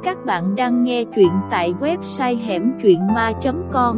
Các bạn đang nghe truyện tại website hẻmtruyện.ma.com.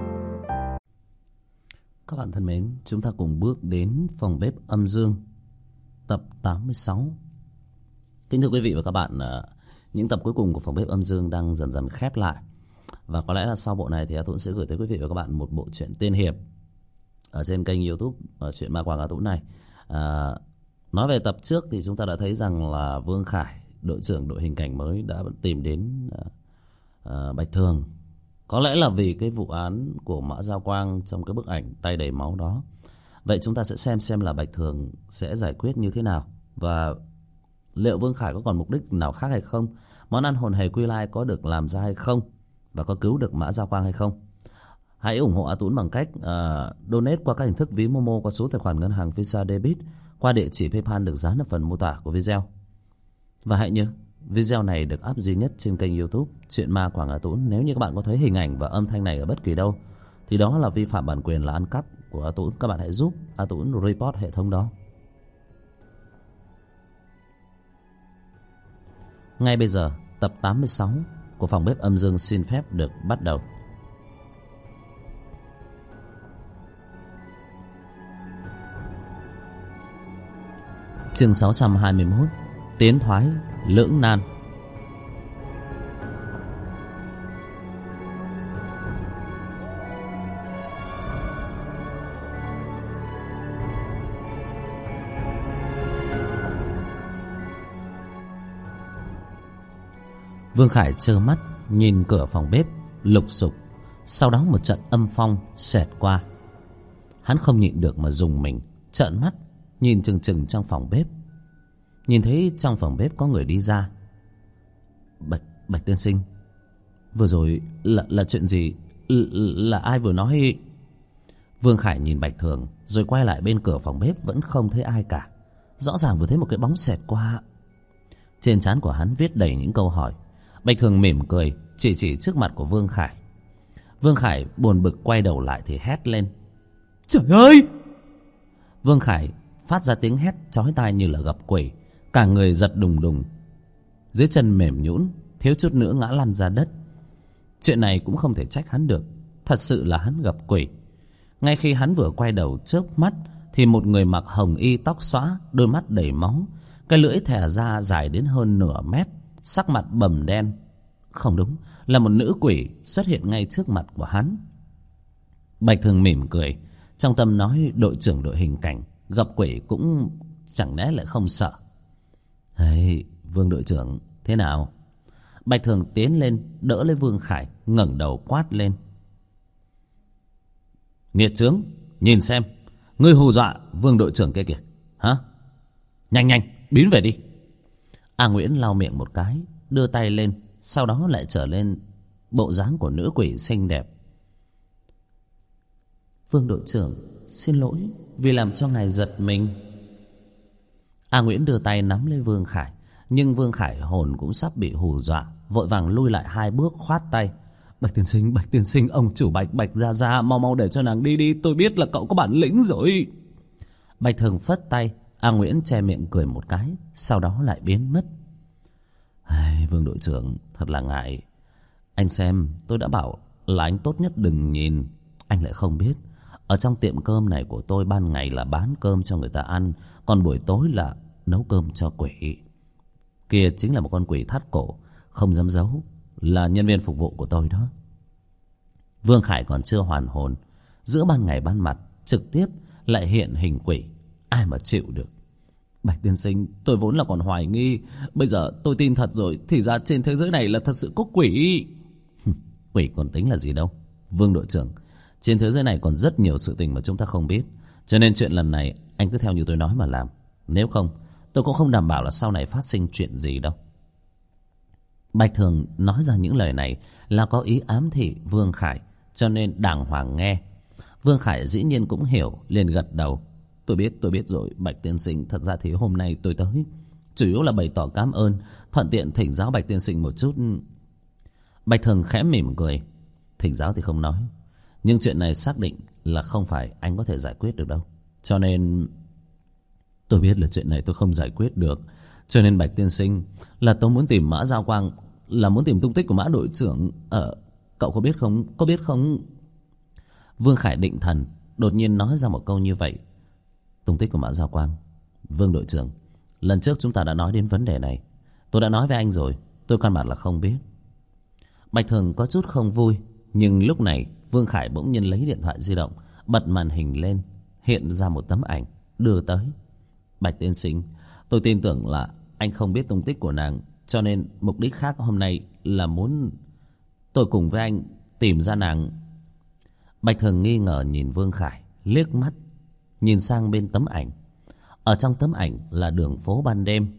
Các bạn thân mến, chúng ta cùng bước đến phòng bếp âm dương tập 86. Kính thưa quý vị và các bạn, những tập cuối cùng của phòng bếp âm dương đang dần dần khép lại. Và có lẽ là sau bộ này thì A Tũng sẽ gửi tới quý vị và các bạn một bộ truyện tiên hiệp ở trên kênh YouTube Chuyện Ma Quảng A Tũng này. Nói về tập trước thì chúng ta đã thấy rằng là Vương Khải, đội trưởng đội hình cảnh mới, đã tìm đến Bạch Thường. Có lẽ là vì cái vụ án của Mã Giao Quang trong cái bức ảnh tay đầy máu đó. Vậy chúng ta sẽ xem là Bạch Thường sẽ giải quyết như thế nào, và liệu Vương Khải có còn mục đích nào khác hay không, món ăn hồn hề quy lai có được làm ra hay không, và có cứu được Mã Giao Quang hay không. Hãy ủng hộ A Tũng bằng cách donate qua các hình thức ví Momo, qua số tài khoản ngân hàng Visa Debit, qua địa chỉ PayPal được dán ở phần mô tả của video. Và hãy nhớ, video này được up duy nhất trên kênh YouTube Chuyện Ma Quảng A Tũng. Nếu như các bạn có thấy hình ảnh và âm thanh này ở bất kỳ đâu thì đó là vi phạm bản quyền, là ăn cắp của A Tũng. Các bạn hãy giúp A Tũng report hệ thống đó. Ngay bây giờ, tập 86 của phòng bếp âm dương xin phép được bắt đầu. Chương 621: Tiến thoái lưỡng nan. Vương Khải trơ mắt nhìn cửa phòng bếp lục sục. Sau đó một trận âm phong xẹt qua. Hắn không nhịn được mà rùng mình, trợn mắt nhìn chừng chừng trong phòng bếp. Nhìn thấy trong phòng bếp có người đi ra. Bạch tiên sinh, vừa rồi là chuyện gì? Là ai vừa nói? Vương Khải nhìn Bạch Thường rồi quay lại bên cửa phòng bếp, vẫn không thấy ai cả. Rõ ràng vừa thấy một cái bóng xẹt qua. Trên trán của hắn viết đầy những câu hỏi. Bạch Thường mỉm cười, chỉ trước mặt của Vương Khải. Vương Khải buồn bực quay đầu lại thì hét lên: Trời ơi! Vương Khải phát ra tiếng hét chói tai như là gặp quỷ. Cả người giật đùng đùng, dưới chân mềm nhũn, thiếu chút nữa ngã lăn ra đất. Chuyện này cũng không thể trách hắn được, thật sự là hắn gặp quỷ. Ngay khi hắn vừa quay đầu chớp mắt thì một người mặc hồng y, tóc xõa, đôi mắt đầy máu, cái lưỡi thè ra dài đến hơn nửa mét, sắc mặt bầm đen, không đúng, là một nữ quỷ xuất hiện ngay trước mặt của hắn. Bạch Thường mỉm cười, trong tâm nói đội trưởng đội hình cảnh gặp quỷ cũng chẳng lẽ lại không sợ. Hey, Vương đội trưởng, thế nào? Bạch Thường tiến lên đỡ lấy Vương Khải, ngẩng đầu quát lên: Nghiệt chướng, nhìn xem, ngươi hù dọa Vương đội trưởng kia kìa, hả? Nhanh, biến về đi. A Nguyễn lau miệng một cái, đưa tay lên, sau đó lại trở lên bộ dáng của nữ quỷ xinh đẹp. Vương đội trưởng, xin lỗi vì làm cho ngài giật mình. A Nguyễn đưa tay nắm lấy Vương Khải, nhưng Vương Khải hồn cũng sắp bị hù dọa, vội vàng lui lại 2 bước, khoát tay: Bạch tiên sinh, ông chủ Bạch ra, mau để cho nàng đi, tôi biết là cậu có bản lĩnh rồi. Bạch Thường phất tay. A Nguyễn che miệng cười một cái, sau đó lại biến mất. Vương đội trưởng, thật là ngại. Anh xem, tôi đã bảo là anh tốt nhất đừng nhìn. Anh lại không biết, ở trong tiệm cơm này của tôi ban ngày là bán cơm cho người ta ăn, còn buổi tối là nấu cơm cho quỷ. Kia chính là một con quỷ thắt cổ, không dám giấu, là nhân viên phục vụ của tôi đó. Vương Khải còn chưa hoàn hồn, giữa ban ngày ban mặt trực tiếp lại hiện hình quỷ, ai mà chịu được. Bạch tiên sinh, tôi vốn là còn hoài nghi, bây giờ tôi tin thật rồi, thì ra trên thế giới này là thật sự có quỷ. Quỷ còn tính là gì đâu, Vương đội trưởng. Trên thế giới này còn rất nhiều sự tình mà chúng ta không biết, cho nên chuyện lần này anh cứ theo như tôi nói mà làm. Nếu không, tôi cũng không đảm bảo là sau này phát sinh chuyện gì đâu. Bạch Thường nói ra những lời này là có ý ám thị Vương Khải, cho nên đàng hoàng nghe. Vương Khải dĩ nhiên cũng hiểu, liền gật đầu: Tôi biết rồi, Bạch tiên sinh. Thật ra thì hôm nay tôi tới chủ yếu là bày tỏ cảm ơn, thuận tiện thỉnh giáo Bạch tiên sinh một chút. Bạch Thường khẽ mỉm cười: Thỉnh giáo thì không nói, nhưng chuyện này xác định là không phải anh có thể giải quyết được đâu. Cho nên tôi biết là chuyện này tôi không giải quyết được, cho nên Bạch tiên sinh, là tôi muốn tìm Mã Giao Quang là muốn tìm tung tích của Mã đội trưởng. Cậu có biết không? Có biết không? Vương Khải định thần, đột nhiên nói ra một câu như vậy. Tung tích của Mã Giao Quang. Vương đội trưởng, lần trước chúng ta đã nói đến vấn đề này. Tôi đã nói với anh rồi, tôi căn bản là không biết. Bạch Thường có chút không vui, nhưng lúc này Vương Khải bỗng nhiên lấy điện thoại di động, bật màn hình lên, hiện ra một tấm ảnh, đưa tới. Bạch tiên sinh, tôi tin tưởng là anh không biết tung tích của nàng, cho nên mục đích khác hôm nay là muốn tôi cùng với anh tìm ra nàng. Bạch Thường nghi ngờ nhìn Vương Khải, liếc mắt, nhìn sang bên tấm ảnh. Ở trong tấm ảnh là đường phố ban đêm,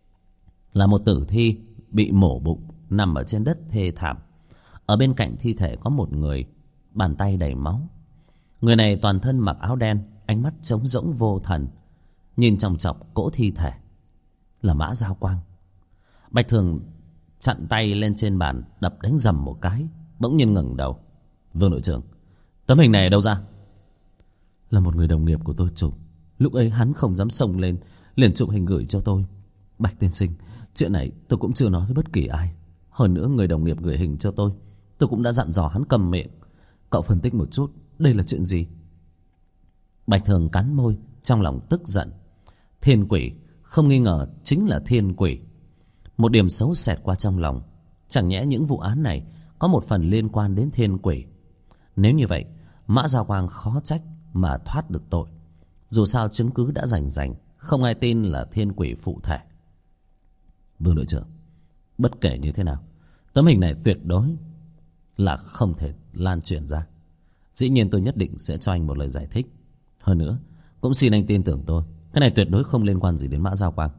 là một tử thi bị mổ bụng nằm ở trên đất thê thảm. Ở bên cạnh thi thể có một người, bàn tay đầy máu. Người này toàn thân mặc áo đen, ánh mắt trống rỗng vô thần, nhìn chòng chọc cỗ thi thể. Là Mã Giao Quang. Bạch Thường chặn tay lên trên bàn, đập đánh rầm một cái, bỗng nhiên ngẩng đầu. Vương đội trưởng, tấm hình này đâu ra? Là một người đồng nghiệp của tôi chụp. Lúc ấy hắn không dám xông lên, liền chụp hình gửi cho tôi. Bạch tiên sinh, chuyện này tôi cũng chưa nói với bất kỳ ai. Hơn nữa người đồng nghiệp gửi hình cho tôi cũng đã dặn dò hắn cầm miệng. Cậu phân tích một chút, đây là chuyện gì? Bạch Thường cắn môi, trong lòng tức giận. Thiên quỷ, không nghi ngờ chính là thiên quỷ. Một điểm xấu xẹt qua trong lòng. Chẳng nhẽ những vụ án này có một phần liên quan đến thiên quỷ? Nếu như vậy, Mã Giao Quang khó trách mà thoát được tội. Dù sao chứng cứ đã rành, không ai tin là thiên quỷ phụ thể. Vương đội trưởng, bất kể như thế nào, tấm hình này tuyệt đối là không thể lan truyền ra. Dĩ nhiên tôi nhất định sẽ cho anh một lời giải thích. Hơn nữa, cũng xin anh tin tưởng tôi, cái này tuyệt đối không liên quan gì đến Mã Giao Quang.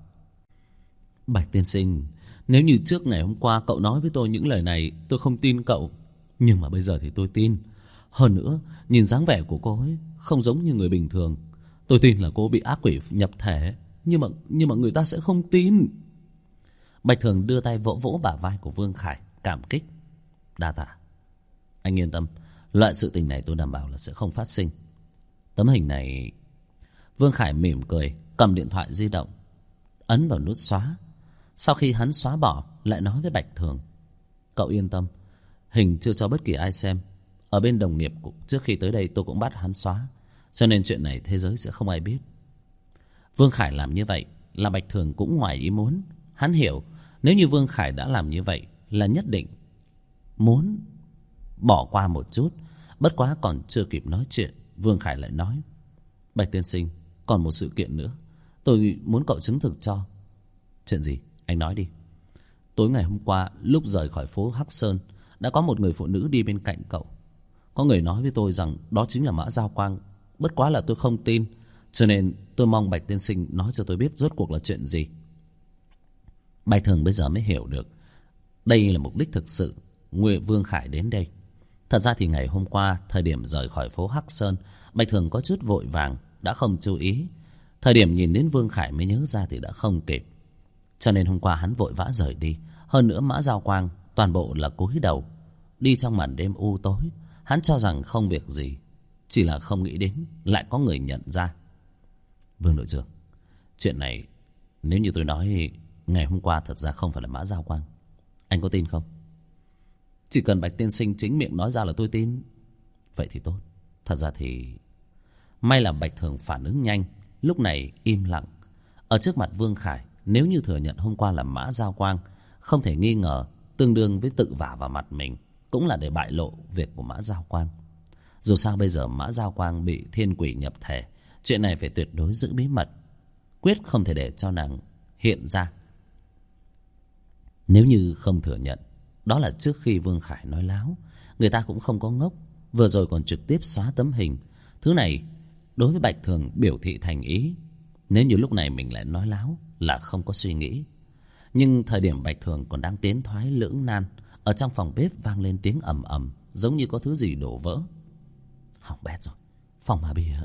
Bạch tiên sinh, nếu như trước ngày hôm qua cậu nói với tôi những lời này, tôi không tin cậu. Nhưng mà bây giờ thì tôi tin. Hơn nữa, nhìn dáng vẻ của cô ấy không giống như người bình thường. Tôi tin là cô bị ác quỷ nhập thể. Nhưng mà người ta sẽ không tin. Bạch Thường đưa tay vỗ vỗ bả vai của Vương Khải, cảm kích. Đa tạ. Anh yên tâm, loại sự tình này tôi đảm bảo là sẽ không phát sinh. Tấm hình này... Vương Khải mỉm cười, cầm điện thoại di động, ấn vào nút xóa. Sau khi hắn xóa bỏ, lại nói với Bạch Thường. Cậu yên tâm, hình chưa cho bất kỳ ai xem. Ở bên đồng nghiệp trước khi tới đây tôi cũng bắt hắn xóa, cho nên chuyện này thế giới sẽ không ai biết. Vương Khải làm như vậy là Bạch Thường cũng ngoài ý muốn. Hắn hiểu nếu như Vương Khải đã làm như vậy là nhất định muốn bỏ qua một chút. Bất quá còn chưa kịp nói chuyện, Vương Khải lại nói. Bạch tiên sinh, còn một sự kiện nữa tôi muốn cậu chứng thực cho. Chuyện gì? Anh nói đi. Tối ngày hôm qua lúc rời khỏi phố Hắc Sơn, đã có một người phụ nữ đi bên cạnh cậu. Có người nói với tôi rằng đó chính là Mã Giao Quang. Bất quá là tôi không tin, cho nên tôi mong Bạch tiên sinh nói cho tôi biết rốt cuộc là chuyện gì. Bạch Thường bây giờ mới hiểu được đây là mục đích thực sự Vương Khải đến đây. Thật ra thì ngày hôm qua, thời điểm rời khỏi phố Hắc Sơn, Bạch Thường có chút vội vàng, đã không chú ý. Thời điểm nhìn đến Vương Khải mới nhớ ra thì đã không kịp. Cho nên hôm qua hắn vội vã rời đi. Hơn nữa Mã Giao Quang toàn bộ là cúi đầu, đi trong màn đêm u tối. Hắn cho rằng không việc gì, chỉ là không nghĩ đến lại có người nhận ra. Vương đội trưởng, chuyện này nếu như tôi nói ngày hôm qua thật ra không phải là Mã Giao Quang, anh có tin không? Chỉ cần Bạch tiên sinh chính miệng nói ra là tôi tin. Vậy thì tốt. Thật ra thì may là Bạch Thường phản ứng nhanh, lúc này im lặng. Ở trước mặt Vương Khải, nếu như thừa nhận hôm qua là Mã Giao Quang, không thể nghi ngờ tương đương với tự vả vào mặt mình, cũng là để bại lộ việc của Mã Giao Quang. Dù sao bây giờ Mã Giao Quang bị thiên quỷ nhập thể, chuyện này phải tuyệt đối giữ bí mật, quyết không thể để cho nàng hiện ra. Nếu như không thừa nhận, đó là trước khi Vương Khải nói láo. Người ta cũng không có ngốc, vừa rồi còn trực tiếp xóa tấm hình. Thứ này đối với Bạch Thường biểu thị thành ý. Nếu như lúc này mình lại nói láo là không có suy nghĩ. Nhưng thời điểm Bạch Thường còn đang tiến thoái lưỡng nan, ở trong phòng bếp vang lên tiếng ầm ầm, giống như có thứ gì đổ vỡ. Hỏng bét rồi, phòng mà bia.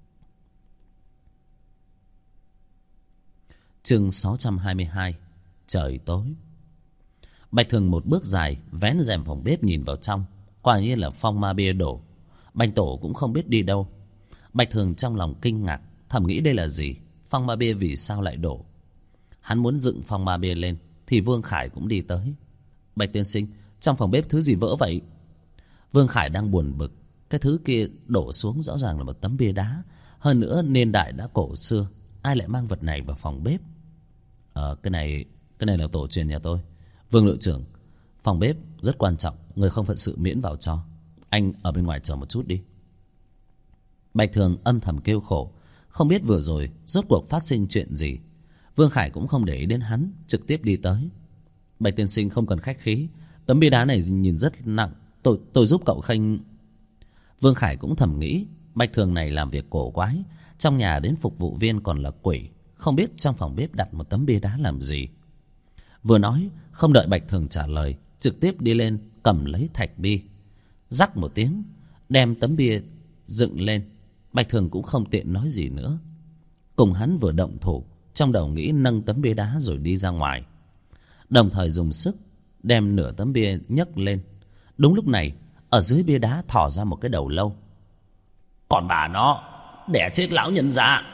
Chương 622. Trời tối. Bạch Thường một bước dài, vén rèm phòng bếp nhìn vào trong. Quả nhiên là phong ma bia đổ. Bạch Tổ cũng không biết đi đâu. Bạch Thường trong lòng kinh ngạc, thầm nghĩ đây là gì? Phong ma bia vì sao lại đổ? Hắn muốn dựng phong ma bia lên thì Vương Khải cũng đi tới. Bạch tiên sinh, trong phòng bếp thứ gì vỡ vậy? Vương Khải đang buồn bực. Cái thứ kia đổ xuống rõ ràng là một tấm bia đá, hơn nữa niên đại đã cổ xưa, ai lại mang vật này vào phòng bếp? Cái này là tổ truyền nhà tôi. Vương đội trưởng, phòng bếp rất quan trọng, người không phận sự miễn vào cho. Anh ở bên ngoài chờ một chút đi. Bạch Thường âm thầm kêu khổ, không biết vừa rồi rốt cuộc phát sinh chuyện gì. Vương Khải cũng không để ý đến hắn, trực tiếp đi tới. Bạch tiên sinh không cần khách khí, tấm bia đá này nhìn rất nặng, tôi giúp cậu khênh. Vương Khải cũng thầm nghĩ, Bạch Thường này làm việc cổ quái, trong nhà đến phục vụ viên còn là quỷ, không biết trong phòng bếp đặt một tấm bia đá làm gì. Vừa nói, không đợi Bạch Thường trả lời, trực tiếp đi lên cầm lấy thạch bi, rắc một tiếng, đem tấm bia dựng lên. Bạch Thường cũng không tiện nói gì nữa, cùng hắn vừa động thủ, trong đầu nghĩ nâng tấm bia đá rồi đi ra ngoài, đồng thời dùng sức đem nửa tấm bia nhấc lên. Đúng lúc này, ở dưới bia đá thò ra một cái đầu lâu. Còn bà nó, đẻ chết lão nhân ra.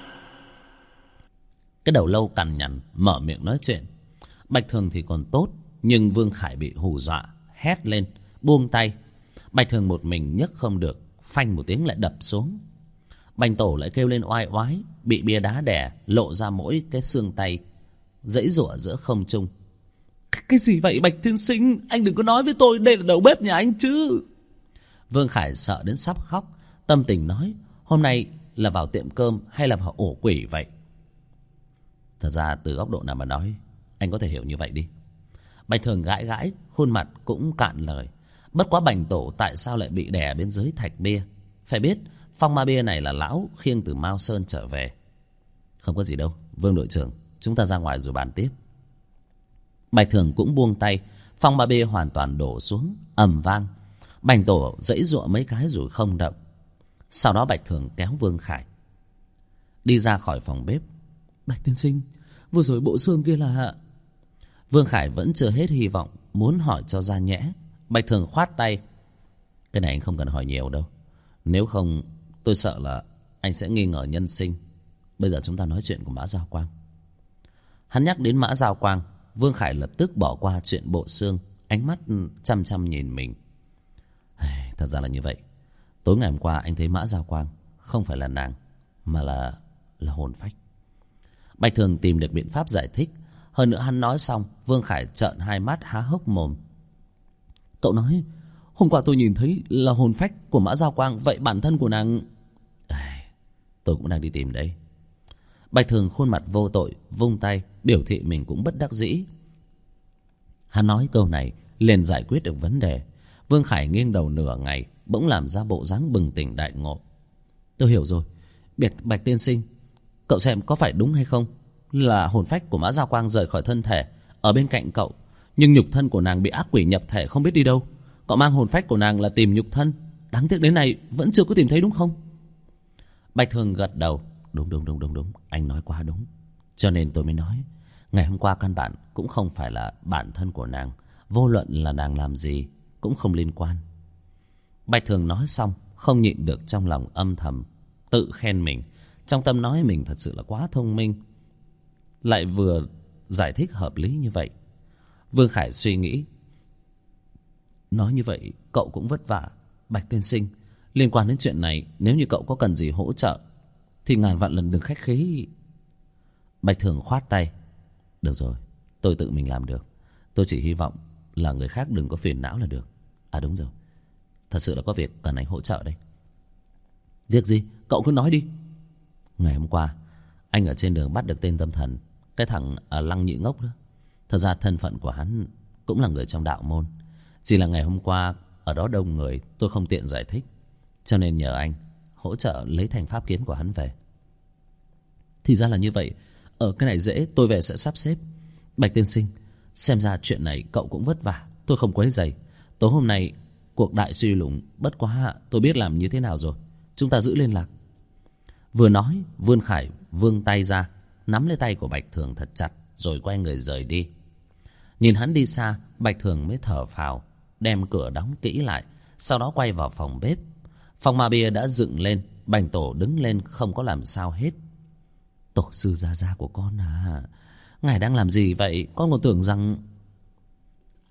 Cái đầu lâu cằn nhằn mở miệng nói chuyện. Bạch Thường thì còn tốt, nhưng Vương Khải bị hù dọa, hét lên, buông tay. Bạch Thường một mình nhấc không được, phanh một tiếng lại đập xuống. Bành Tổ lại kêu lên oai oái, bị bia đá đè lộ ra mỗi cái xương tay, giãy giụa giữa không trung. Cái gì vậy Bạch tiên sinh? Anh đừng có nói với tôi đây là đầu bếp nhà anh chứ. Vương Khải sợ đến sắp khóc, tâm tình nói, hôm nay là vào tiệm cơm hay là vào ổ quỷ vậy? Thật ra từ góc độ nào mà nói, anh có thể hiểu như vậy đi. Bạch Thường gãi gãi, khuôn mặt cũng cạn lời. Bất quá Bành Tổ tại sao lại bị đè bên dưới thạch bia? Phải biết phong ma bia này là lão khiêng từ Mao Sơn trở về. Không có gì đâu, Vương đội trưởng, chúng ta ra ngoài rồi bàn tiếp. Bạch Thường cũng buông tay, phong ma bia hoàn toàn đổ xuống, ầm vang. Bành Tổ giãy giụa mấy cái rồi không động. Sau đó Bạch Thường kéo Vương Khải đi ra khỏi phòng bếp. Bạch tiên sinh, vừa rồi bộ xương kia là... Vương Khải vẫn chưa hết hy vọng, muốn hỏi cho ra nhẽ. Bạch Thường khoát tay. Cái này anh không cần hỏi nhiều đâu, nếu không tôi sợ là anh sẽ nghi ngờ nhân sinh. Bây giờ chúng ta nói chuyện của Mã Giao Quang. Hắn nhắc đến Mã Giao Quang, Vương Khải lập tức bỏ qua chuyện bộ xương, ánh mắt chăm chăm nhìn mình. Thật ra là như vậy. Tối ngày hôm qua anh thấy Mã Giao Quang không phải là nàng, mà là hồn phách. Bạch Thường tìm được biện pháp giải thích. Hơn nữa hắn nói xong, Vương Khải trợn hai mắt há hốc mồm. Cậu nói hôm qua tôi nhìn thấy là hồn phách của Mã Giao Quang, vậy bản thân của nàng... Tôi cũng đang đi tìm đấy. Bạch Thường khuôn mặt vô tội, vung tay biểu thị mình cũng bất đắc dĩ. Hắn nói câu này liền giải quyết được vấn đề. Vương Khải nghiêng đầu nửa ngày, bỗng làm ra bộ dáng bừng tỉnh đại ngộ. Tôi hiểu rồi, Bạch tiên sinh, cậu xem có phải đúng hay không, là hồn phách của Mã Giao Quang rời khỏi thân thể ở bên cạnh cậu, nhưng nhục thân của nàng bị ác quỷ nhập thể không biết đi đâu. Cậu mang hồn phách của nàng là tìm nhục thân, đáng tiếc đến nay vẫn chưa có tìm thấy, đúng không? Bạch Thường gật đầu. Đúng, anh nói quá đúng. Cho nên tôi mới nói, ngày hôm qua căn bản cũng không phải là bản thân của nàng, vô luận là nàng làm gì cũng không liên quan. Bạch Thường nói xong, không nhịn được trong lòng âm thầm tự khen mình, trong tâm nói mình thật sự là quá thông minh, lại vừa giải thích hợp lý như vậy. Vương Khải suy nghĩ, nói như vậy cậu cũng vất vả. Bạch tiên sinh, liên quan đến chuyện này, nếu như cậu có cần gì hỗ trợ thì ngàn vạn lần đừng khách khí. Bạch Thường khoát tay. Được rồi, tôi tự mình làm được. Tôi chỉ hy vọng là người khác đừng có phiền não là được. À đúng rồi, thật sự là có việc cần anh hỗ trợ đây. Việc gì? Cậu cứ nói đi. Ngày hôm qua anh ở trên đường bắt được tên tâm thần, cái thằng Lăng Nhị Ngốc đó. Thật ra thân phận của hắn cũng là người trong đạo môn, chỉ là ngày hôm qua ở đó đông người, tôi không tiện giải thích, cho nên nhờ anh hỗ trợ lấy thành pháp kiến của hắn về. Thì ra là như vậy. Cái này dễ, tôi về sẽ sắp xếp. Bạch tiên sinh, xem ra chuyện này cậu cũng vất vả, tôi không quấy rầy. Tối hôm nay cuộc đại suy lùng, bất quá tôi biết làm như thế nào rồi. Chúng ta giữ liên lạc. Vừa nói, Vương Khải vươn tay ra, nắm lấy tay của Bạch Thường thật chặt, rồi quay người rời đi. Nhìn hắn đi xa, Bạch Thường mới thở phào, đem cửa đóng kỹ lại, sau đó quay vào phòng bếp. Phòng ma bia đã dựng lên, Bành Tổ đứng lên không có làm sao hết. Tổ sư gia gia của con à, ngài đang làm gì vậy? Con còn tưởng rằng...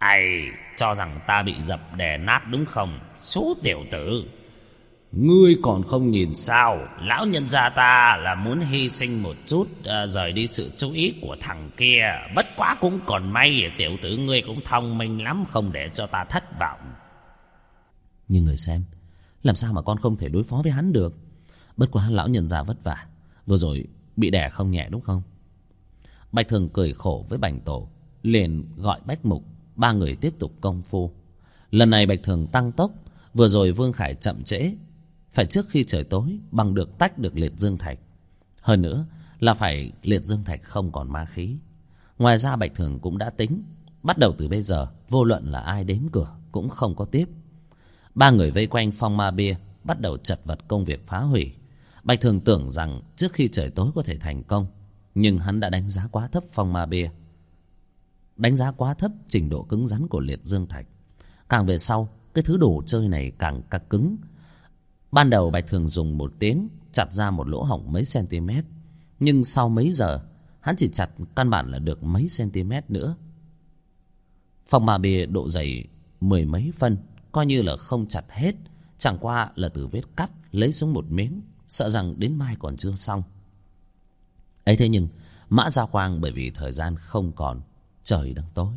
Hay cho rằng ta bị dập đè nát đúng không, số tiểu tử? Ngươi còn không nhìn sao? Lão nhân gia ta là muốn hy sinh một chút, rời đi sự chú ý của thằng kia. Bất quá cũng còn may tiểu tử ngươi cũng thông minh lắm, không để cho ta thất vọng. Nhưng người xem, làm sao mà con không thể đối phó với hắn được? Bất quá lão nhân gia vất vả, vừa rồi bị đè không nhẹ đúng không? Bạch Thường cười khổ với Bành Tổ, liền gọi Bách Mục. Ba người tiếp tục công phu. Lần này Bạch Thường tăng tốc, vừa rồi Vương Khải chậm trễ, phải trước khi trời tối bằng được tách được liệt dương thạch. Hơn nữa là phải liệt dương thạch không còn ma khí. Ngoài ra Bạch Thường cũng đã tính, bắt đầu từ bây giờ vô luận là ai đến cửa cũng không có tiếp. Ba người vây quanh phong ma bia, bắt đầu chật vật công việc phá hủy. Bạch Thường tưởng rằng trước khi trời tối có thể thành công, nhưng hắn đã đánh giá quá thấp phong ma bia, đánh giá quá thấp trình độ cứng rắn của liệt dương thạch. Càng về sau, cái thứ đồ chơi này càng căng cứng. Ban đầu Bạch Thường dùng một tiếng chặt ra một lỗ hổng mấy cm, nhưng sau mấy giờ hắn chỉ chặt căn bản là được mấy cm nữa. Phong ma bia độ dày mười mấy phân, coi như là không chặt hết, chẳng qua là từ vết cắt lấy xuống một miếng, sợ rằng đến mai còn chưa xong. Ấy thế nhưng Mã Gia Quang bởi vì thời gian không còn, trời đang tối.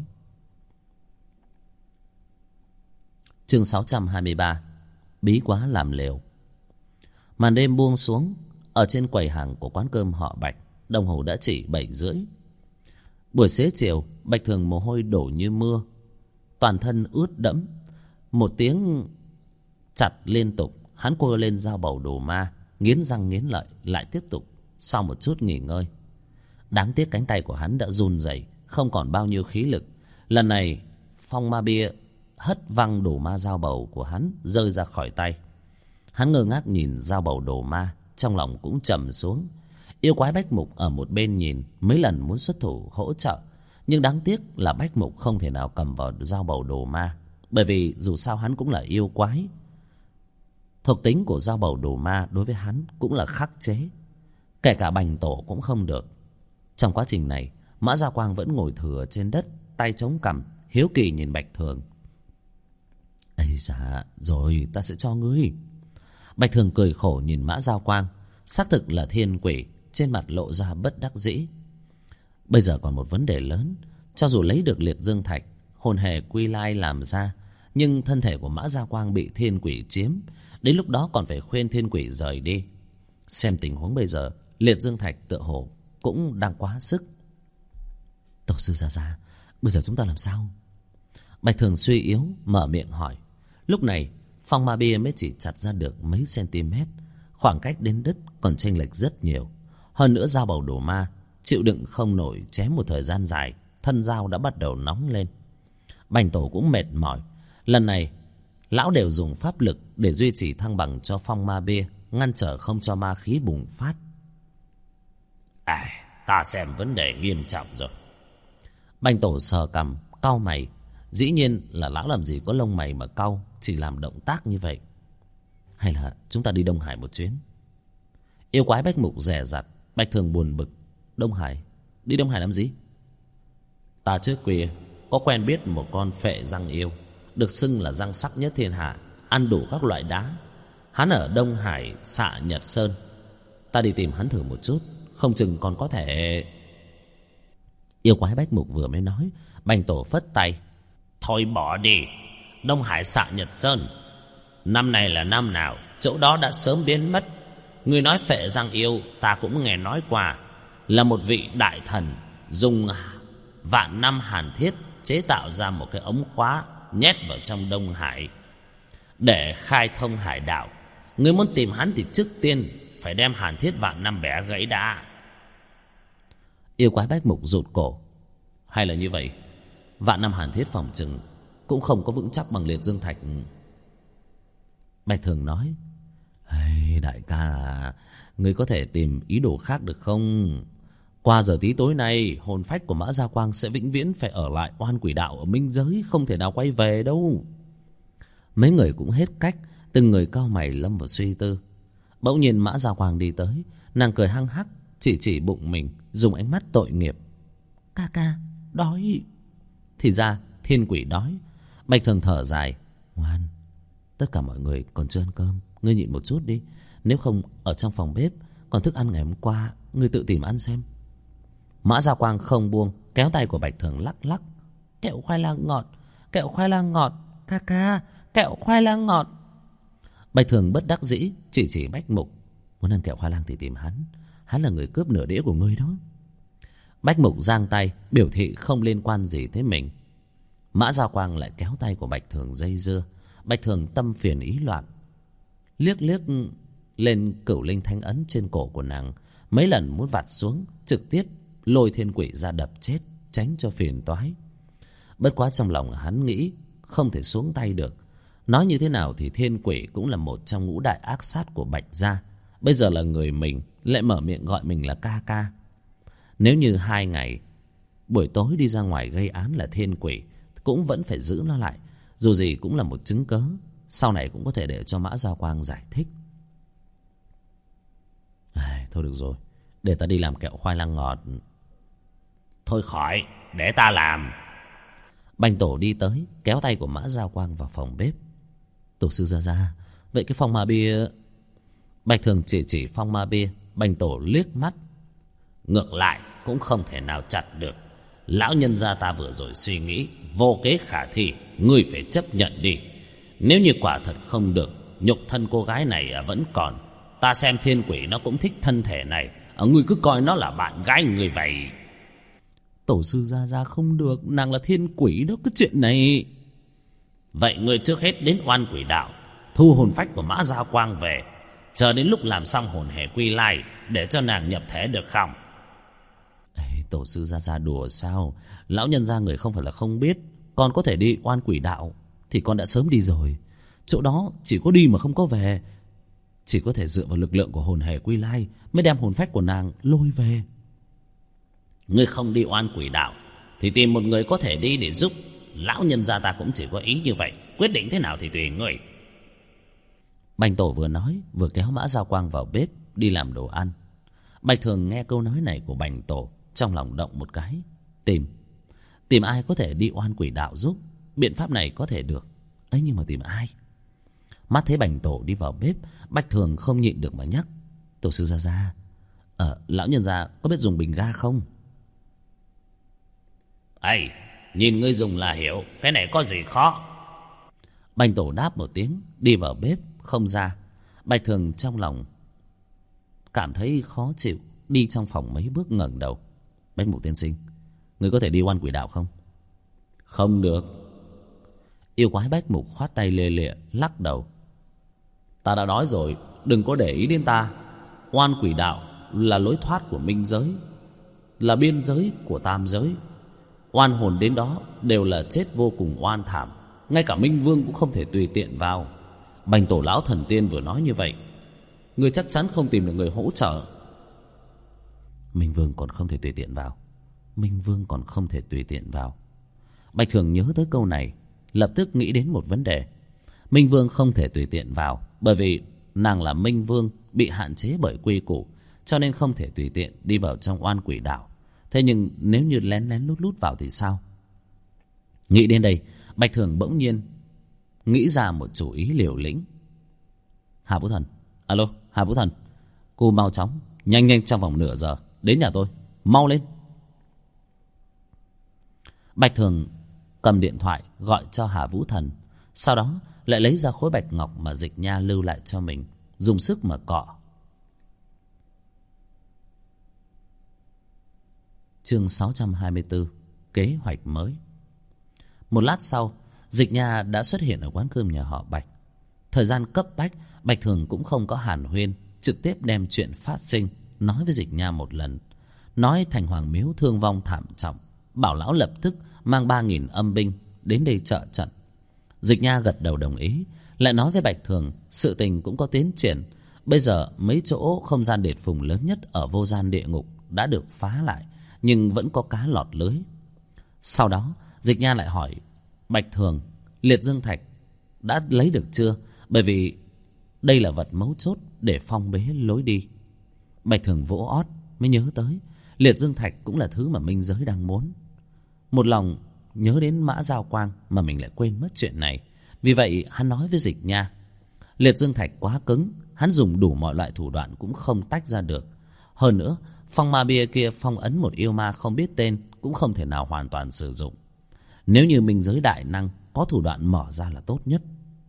Chương 623, bí quá làm liều. Màn đêm buông xuống. Ở trên quầy hàng của quán cơm họ Bạch, đồng hồ đã chỉ 7:30. Buổi xế chiều, Bạch Thường mồ hôi đổ như mưa, toàn thân ướt đẫm. Một tiếng chặt liên tục, hắn quơ lên dao bầu đồ ma, nghiến răng nghiến lợi lại tiếp tục. Sau một chút nghỉ ngơi, đáng tiếc cánh tay của hắn đã run rẩy, không còn bao nhiêu khí lực. Lần này phong ma bia hất văng đồ ma dao bầu của hắn rơi ra khỏi tay. Hắn ngơ ngác nhìn dao bầu đồ ma, trong lòng cũng trầm xuống. Yêu quái Bách Mục ở một bên nhìn, mấy lần muốn xuất thủ hỗ trợ, nhưng đáng tiếc là Bách Mục không thể nào cầm vào dao bầu đồ ma, bởi vì dù sao hắn cũng là yêu quái. Thuộc tính của dao bầu đồ ma đối với hắn cũng là khắc chế, kể cả Bành Tổ cũng không được. Trong quá trình này, Mã Gia Quang vẫn ngồi thừa trên đất, tay chống cằm, hiếu kỳ nhìn Bạch Thường. Ây dạ, rồi ta sẽ cho ngươi. Bạch Thường cười khổ nhìn Mã Gia Quang, xác thực là thiên quỷ, trên mặt lộ ra bất đắc dĩ. Bây giờ còn một vấn đề lớn, cho dù lấy được liệt dương thạch, hồn hề quy lai làm ra, nhưng thân thể của Mã Gia Quang bị thiên quỷ chiếm, đến lúc đó còn phải khuyên thiên quỷ rời đi. Xem tình huống bây giờ, liệt dương thạch tựa hồ cũng đang quá sức. Tổ sư Gia Gia, bây giờ chúng ta làm sao? Bạch Thường suy yếu mở miệng hỏi. Lúc này phong ma bia mới chỉ chặt ra được mấy cm, khoảng cách đến đất còn chênh lệch rất nhiều. Hơn nữa dao bầu đồ ma chịu đựng không nổi chém một thời gian dài, thân dao đã bắt đầu nóng lên. Bành Tổ cũng mệt mỏi. Lần này lão đều dùng pháp lực để duy trì thăng bằng cho phong ma bia, ngăn trở không cho ma khí bùng phát. Ta xem vấn đề nghiêm trọng rồi. Bành Tổ sờ cằm cau mày. Dĩ nhiên là lão làm gì có lông mày mà cau, chỉ làm động tác như vậy. Hay là chúng ta đi Đông Hải một chuyến? Yêu quái Bách Mục dè dặt. Bạch Thường buồn bực. Đông Hải? Đi Đông Hải làm gì? Ta trước kia có quen biết một con phệ răng yêu, được xưng là răng sắc nhất thiên hạ, ăn đủ các loại đá. Hắn ở Đông Hải Xạ Nhật Sơn. Ta đi tìm hắn thử một chút, không chừng còn có thể... Yêu quái Bách Mục vừa mới nói, Bành Tổ phất tay. Thôi bỏ đi. Đông Hải Xạ Nhật Sơn, năm này là năm nào, chỗ đó đã sớm biến mất. Người nói phệ răng yêu, ta cũng nghe nói qua, là một vị đại thần dùng vạn năm hàn thiết chế tạo ra một cái ống khóa nhét vào trong Đông Hải để khai thông hải đảo. Người muốn tìm hắn thì trước tiên phải đem hàn thiết vạn năm bẻ gãy đã. Yêu quái Bách Mục rụt cổ. Hay là như vậy, vạn năm hàn thiết phòng chừng cũng không có vững chắc bằng liệt dương thạch. Bạch Thường nói, đại ca à, ngươi có thể tìm ý đồ khác được không? Qua giờ tí tối nay, hồn phách của Mã Gia Quang sẽ vĩnh viễn phải ở lại oan quỷ đạo ở minh giới, không thể nào quay về đâu. Mấy người cũng hết cách, từng người cau mày lâm vào suy tư. Bỗng nhiên Mã Gia Quang đi tới, nàng cười hăng hắc, chỉ bụng mình, dùng ánh mắt tội nghiệp. Ca ca, đói. Thì ra Thiên quỷ đói. Bạch Thường thở dài. Ngoan, tất cả mọi người còn chưa ăn cơm, ngươi nhịn một chút đi. Nếu không ở trong phòng bếp còn thức ăn ngày hôm qua, ngươi tự tìm ăn xem. Mã Gia Quang không buông, kéo tay của Bạch Thường lắc lắc. Kẹo khoai lang ngọt, kẹo khoai lang ngọt, ca ca, kẹo khoai lang ngọt. Bạch Thường bất đắc dĩ chỉ Bách Mục. Muốn ăn kẹo khoai lang thì tìm hắn, hắn là người cướp nửa đĩa của ngươi đó. Bách Mục giang tay biểu thị không liên quan gì tới mình. Mã Gia Quang lại kéo tay của Bạch Thường dây dưa. Bạch Thường tâm phiền ý loạn, liếc liếc lên cửu linh thanh ấn trên cổ của nàng, mấy lần muốn vặt xuống, trực tiếp lôi thiên quỷ ra đập chết, tránh cho phiền toái. Bất quá trong lòng hắn nghĩ không thể xuống tay được. Nói như thế nào thì thiên quỷ cũng là một trong ngũ đại ác sát của Bạch gia. Bây giờ là người mình lại mở miệng gọi mình là ca ca. Nếu như 2 ngày buổi tối đi ra ngoài gây án là thiên quỷ, cũng vẫn phải giữ nó lại. Dù gì cũng là một chứng cớ, sau này cũng có thể để cho Mã Gia Quang giải thích. Thôi được rồi, để ta đi làm kẹo khoai lang ngọt. Thôi khỏi, để ta làm. Bành Tổ đi tới, kéo tay của Mã Gia Quang vào phòng bếp. Tổ sư Gia, vậy cái phòng ma bia... Bạch Thường chỉ phòng ma bia. Bành Tổ liếc mắt. Ngược lại cũng không thể nào chặt được. Lão nhân gia ta vừa rồi suy nghĩ vô kế khả thi, ngươi phải chấp nhận đi. Nếu như quả thật không được, nhục thân cô gái này vẫn còn. Ta xem thiên quỷ nó cũng thích thân thể này, ngươi cứ coi nó là bạn gái người vậy. Tổ sư Gia không được, nàng là thiên quỷ đó, cái chuyện này. Vậy ngươi trước hết đến oan quỷ đạo, thu hồn phách của Mã Gia Quang về, chờ đến lúc làm xong hồn hề quy lai, để cho nàng nhập thể được không? Tổ sư Gia đùa sao? Lão nhân gia người không phải là không biết, con có thể đi oan quỷ đạo thì con đã sớm đi rồi. Chỗ đó chỉ có đi mà không có về, chỉ có thể dựa vào lực lượng của hồn hề quy lai mới đem hồn phách của nàng lôi về. Ngươi không đi oan quỷ đạo thì tìm một người có thể đi để giúp. Lão nhân gia ta cũng chỉ có ý như vậy, quyết định thế nào thì tùy ngươi. Bành Tổ vừa nói vừa kéo Mã Gia Quang vào bếp đi làm đồ ăn. Bạch Thường nghe câu nói này của Bành Tổ, trong lòng động một cái. Tìm ai có thể đi oan quỷ đạo giúp. Biện pháp này có thể được ấy, nhưng mà tìm ai? Mắt thấy Bành Tổ đi vào bếp, Bạch Thường không nhịn được mà nhắc. Tổ sư Gia, lão nhân gia có biết dùng bình ga không? Nhìn ngươi dùng là hiểu, cái này có gì khó. Bành Tổ đáp một tiếng, đi vào bếp không ra. Bạch Thường trong lòng cảm thấy khó chịu, đi trong phòng mấy bước ngẩng đầu. Bách Mục tiên sinh, ngươi có thể đi oan quỷ đạo không? Không được. Yêu quái Bách Mục khoát tay lê lịa lắc đầu. Ta đã nói rồi, đừng có để ý đến ta. Oan quỷ đạo là lối thoát của minh giới, là biên giới của tam giới. Oan hồn đến đó đều là chết vô cùng oan thảm, ngay cả Minh Vương cũng không thể tùy tiện vào. Bành Tổ lão thần tiên vừa nói như vậy, ngươi chắc chắn không tìm được người hỗ trợ. Minh Vương còn không thể tùy tiện vào. Minh Vương còn không thể tùy tiện vào. Bạch Thường nhớ tới câu này, lập tức nghĩ đến một vấn đề. Minh Vương không thể tùy tiện vào, bởi vì nàng là Minh Vương, bị hạn chế bởi quy củ, cho nên không thể tùy tiện đi vào trong oan quỷ đạo. Thế nhưng nếu như lén lén lút lút vào thì sao? Nghĩ đến đây, Bạch Thường bỗng nhiên nghĩ ra một chủ ý liều lĩnh. Hà Vũ Thần, alo, Hà Vũ Thần, cô mau chóng, nhanh trong vòng nửa giờ đến nhà tôi, mau lên. Bạch Thường cầm điện thoại gọi cho Hà Vũ Thần, sau đó lại lấy ra khối bạch ngọc mà Dịch Nha lưu lại cho mình, dùng sức mà cọ. Chương 624, kế hoạch mới. Một lát sau, Dịch Nha đã xuất hiện ở quán cơm nhà họ Bạch. Thời gian cấp bách, Bạch Thường cũng không có hàn huyên, trực tiếp đem chuyện phát sinh nói với Dịch Nha một lần. Nói Thành Hoàng Miếu thương vong thảm trọng, bảo lão lập tức mang 3.000 âm binh đến đây trợ trận. Dịch Nha gật đầu đồng ý, lại nói với Bạch Thường sự tình cũng có tiến triển. Bây giờ mấy chỗ không gian đệt phùng lớn nhất ở vô gian địa ngục đã được phá lại, nhưng vẫn có cá lọt lưới. Sau đó Dịch Nha lại hỏi Bạch Thường liệt dương thạch đã lấy được chưa, bởi vì đây là vật mấu chốt để phong bế lối đi. Bạch Thường vỗ ót mới nhớ tới liệt dương thạch cũng là thứ mà minh giới đang muốn. Một lòng nhớ đến Mã Giao Quang mà mình lại quên mất chuyện này. Vì vậy hắn nói với Dịch Nha. Liệt dương thạch quá cứng, hắn dùng đủ mọi loại thủ đoạn cũng không tách ra được. Hơn nữa, phong ma bia kia phong ấn một yêu ma không biết tên cũng không thể nào hoàn toàn sử dụng. Nếu như minh giới đại năng có thủ đoạn mở ra là tốt nhất.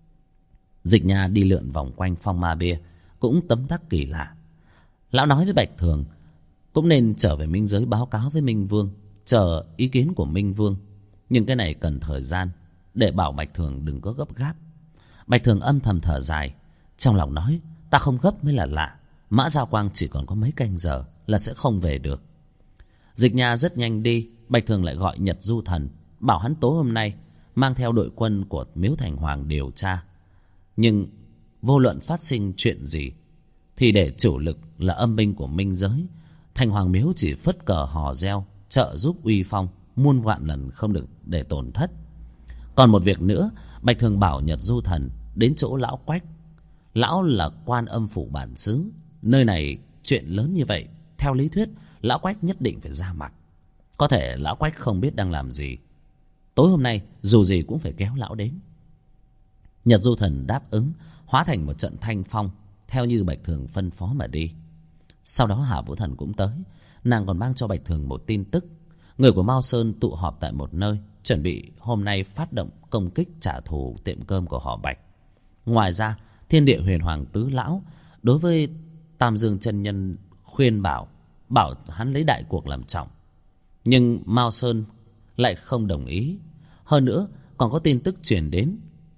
Dịch Nha đi lượn vòng quanh phong ma bia cũng tấm tắc kỳ lạ. Lão nói với Bạch Thường cũng nên trở về minh giới báo cáo với Minh Vương, chờ ý kiến của Minh Vương. Nhưng cái này cần thời gian, để bảo Bạch Thường đừng có gấp gáp. Bạch Thường âm thầm thở dài, trong lòng nói ta không gấp mới là lạ. Mã Giao Quang chỉ còn có mấy canh giờ là sẽ không về được. Dịch Nha rất nhanh đi. Bạch Thường lại gọi Nhật Du Thần, bảo hắn tối hôm nay mang theo đội quân của Miếu Thành Hoàng điều tra. Nhưng vô luận phát sinh chuyện gì thì để chủ lực là âm binh của minh giới, Thành Hoàng Miếu chỉ phất cờ hò reo trợ giúp uy phong, muôn vạn lần không được để tổn thất. Còn một việc nữa, Bạch Thường bảo Nhật Du Thần đến chỗ lão Quách. Lão là Quan Âm Phủ bản xứ, nơi này chuyện lớn như vậy, theo lý thuyết lão Quách nhất định phải ra mặt. Có thể lão Quách không biết đang làm gì, tối hôm nay dù gì cũng phải kéo lão đến. Nhật Du Thần đáp ứng, hóa thành một trận thanh phong, theo như Bạch Thường phân phó mà đi. Sau đó Hà Vũ Thần cũng tới. Nàng còn mang cho Bạch Thường một tin tức. Người của Mao Sơn tụ họp tại một nơi, chuẩn bị hôm nay phát động công kích trả thù tiệm cơm của họ Bạch. Ngoài ra, Thiên Địa Huyền Hoàng Tứ Lão đối với Tam Dương chân nhân khuyên bảo hắn lấy đại cuộc làm trọng. Nhưng Mao Sơn lại không đồng ý. Hơn nữa còn có tin tức truyền đến,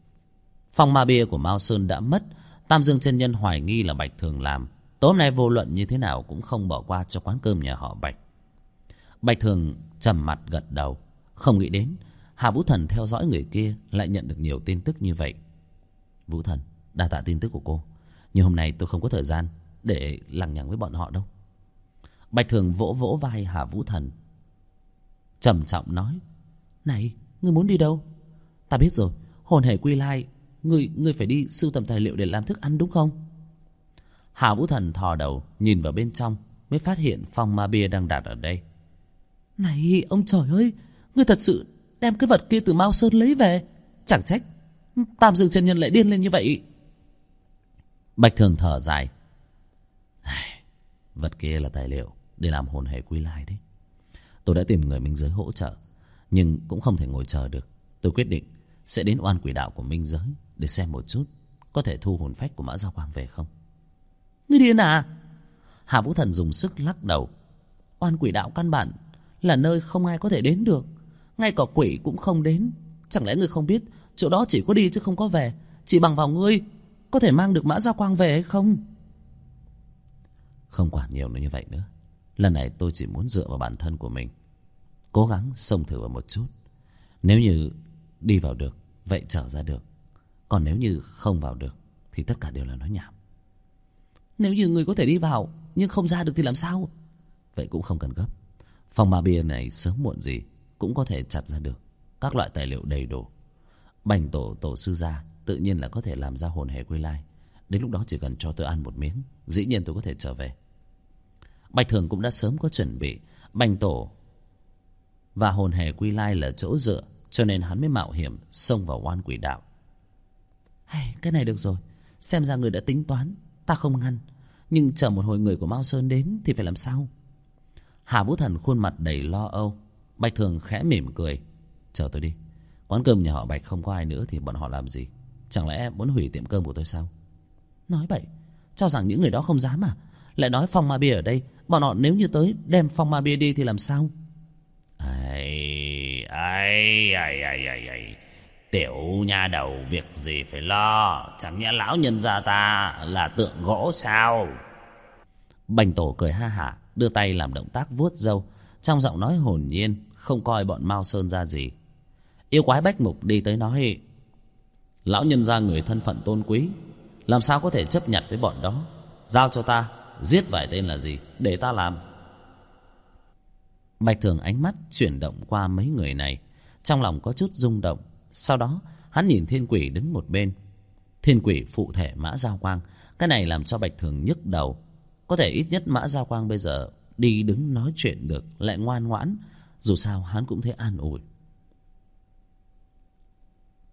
phong ma bia của Mao Sơn đã mất. Tam Dương chân nhân hoài nghi là Bạch Thường làm. Tối hôm nay vô luận như thế nào cũng không bỏ qua cho quán cơm nhà họ Bạch. Bạch Thường trầm mặt gật đầu. Không nghĩ đến Hà Vũ Thần theo dõi người kia lại nhận được nhiều tin tức như vậy. Vũ Thần, đa tạ tin tức của cô, nhưng hôm nay tôi không có thời gian để lằng nhằng với bọn họ đâu. Bạch Thường vỗ vỗ vai Hà Vũ Thần, trầm trọng nói: Này, ngươi muốn đi đâu? Ta biết rồi, hồn hề quy lai, ngươi phải đi sưu tầm tài liệu để làm thức ăn đúng không? Hà Vũ Thần thò đầu nhìn vào bên trong, mới phát hiện phong ma bia đang đặt ở đây. Này ông trời ơi, ngươi thật sự đem cái vật kia từ Mao Sơn lấy về? Chẳng trách Tam Dương chân nhân lại điên lên như vậy. Bạch Thường thở dài: Vật kia là tài liệu để làm hồn hề quy lai đấy. Tôi đã tìm người minh giới hỗ trợ, nhưng cũng không thể ngồi chờ được. Tôi quyết định sẽ đến oan quỷ đạo của minh giới để xem một chút có thể thu hồn phách của Mã Giao Quang về không. Ngươi điên à? Hà Vũ Thần dùng sức lắc đầu. Oan quỷ đạo căn bản là nơi không ai có thể đến được, ngay cả quỷ cũng không đến. Chẳng lẽ ngươi không biết chỗ đó chỉ có đi chứ không có về? Chỉ bằng vào ngươi có thể mang được Mã Giao Quang về hay không? Không quản nhiều như vậy nữa. Lần này tôi chỉ muốn dựa vào bản thân của mình, cố gắng xông thử vào một chút. Nếu như đi vào được, vậy trở ra được. Còn nếu như không vào được thì tất cả đều là nói nhảm. Nếu như người có thể đi vào nhưng không ra được thì làm sao? Vậy cũng không cần gấp. Phòng ma bia này sớm muộn gì cũng có thể chặt ra được. Các loại tài liệu đầy đủ. Bành tổ sư gia tự nhiên là có thể làm ra hồn hề quy lai. Đến lúc đó chỉ cần cho tôi ăn một miếng, dĩ nhiên tôi có thể trở về. Bạch Thường cũng đã sớm có chuẩn bị. Bành tổ và hồn hề quy lai là chỗ dựa, cho nên hắn mới mạo hiểm xông vào oan quỷ đạo. Cái này được rồi, xem ra người đã tính toán, ta không ngăn. Nhưng chờ một hồi người của Mao Sơn đến thì phải làm sao? Hà Vũ Thần khuôn mặt đầy lo âu. Bạch Thường khẽ mỉm cười: Chờ tôi đi. Quán cơm nhà họ Bạch không có ai nữa thì bọn họ làm gì? Chẳng lẽ muốn hủy tiệm cơm của tôi sao? Nói bậy, cho rằng những người đó không dám à? Lại nói phong ma bia ở đây, bọn họ nếu như tới đem phong ma bia đi thì làm sao? Tiểu nha đầu việc gì phải lo, chẳng nhẽ lão nhân gia ta là tượng gỗ sao? Bành tổ cười ha hả, đưa tay làm động tác vuốt râu, trong giọng nói hồn nhiên, không coi bọn Mao Sơn ra gì. Yêu quái Bách Mục đi tới nói: Lão nhân gia người thân phận tôn quý, làm sao có thể chấp nhận với bọn đó? Giao cho ta, giết vài tên là gì, để ta làm. Bạch Thường ánh mắt chuyển động qua mấy người này, trong lòng có chút rung động. Sau đó hắn nhìn Thiên Quỷ đứng một bên. Thiên Quỷ phụ thể Mã Giao Quang, cái này làm cho Bạch Thường nhức đầu. Có thể ít nhất Mã Giao Quang bây giờ đi đứng nói chuyện được, lại ngoan ngoãn, dù sao hắn cũng thấy an ủi.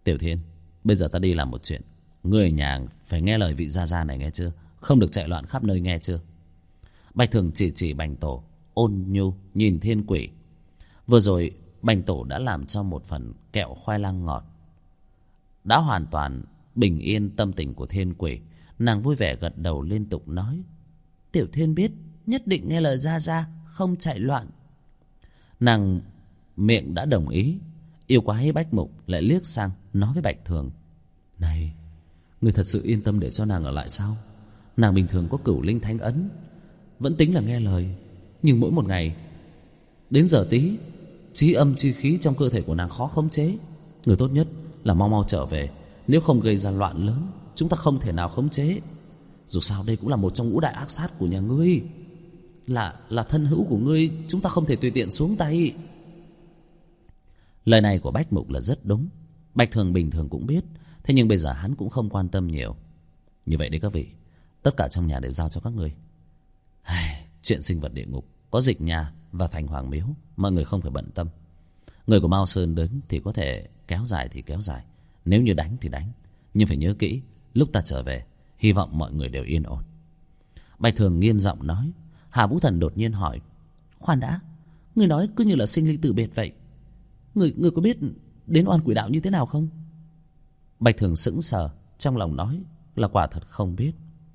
Tiểu Thiên, bây giờ ta đi làm một chuyện. Ngươi ở nhà phải nghe lời vị gia gia này nghe chưa? Không được chạy loạn khắp nơi nghe chưa? Bạch Thường chỉ Bành Tổ, ôn nhu nhìn Thiên Quỷ. Vừa rồi Bành Tổ đã làm cho một phần kẹo khoai lang ngọt, đã hoàn toàn bình yên tâm tình của Thiên Quỷ. Nàng vui vẻ gật đầu liên tục nói: Tiểu Thiên biết, nhất định nghe lời gia gia, không chạy loạn. Nàng miệng đã đồng ý. Yêu quái Bách Mục lại liếc sang nói với Bạch Thường: Này, người thật sự yên tâm để cho nàng ở lại sao? Nàng bình thường có cửu linh thánh ấn, vẫn tính là nghe lời, nhưng mỗi một ngày đến giờ tí, chí âm chi khí trong cơ thể của nàng khó khống chế. Người tốt nhất là mau mau trở về, nếu không gây ra loạn lớn, chúng ta không thể nào khống chế. Dù sao đây cũng là một trong ngũ đại ác sát của nhà ngươi, là thân hữu của ngươi, chúng ta không thể tùy tiện xuống tay. Lời này của Bách Mục là rất đúng. Bạch Thường bình thường cũng biết, thế nhưng bây giờ hắn cũng không quan tâm nhiều. Như vậy đấy các vị, tất cả trong nhà đều giao cho các ngươi. Chuyện sinh vật địa ngục, có dịch nhà và thành hoàng miếu, mọi người không phải bận tâm. Người của Mao Sơn đến thì có thể kéo dài thì kéo dài, nếu như đánh thì đánh, nhưng phải nhớ kỹ, lúc ta trở về hy vọng mọi người đều yên ổn. Bạch Thường nghiêm giọng nói. Hà Vũ Thần đột nhiên hỏi: Khoan đã, người nói cứ như là sinh ly tử biệt vậy. Người có biết đến oan quỷ đạo như thế nào không? Bạch Thường sững sờ, trong lòng nói là quả thật không biết.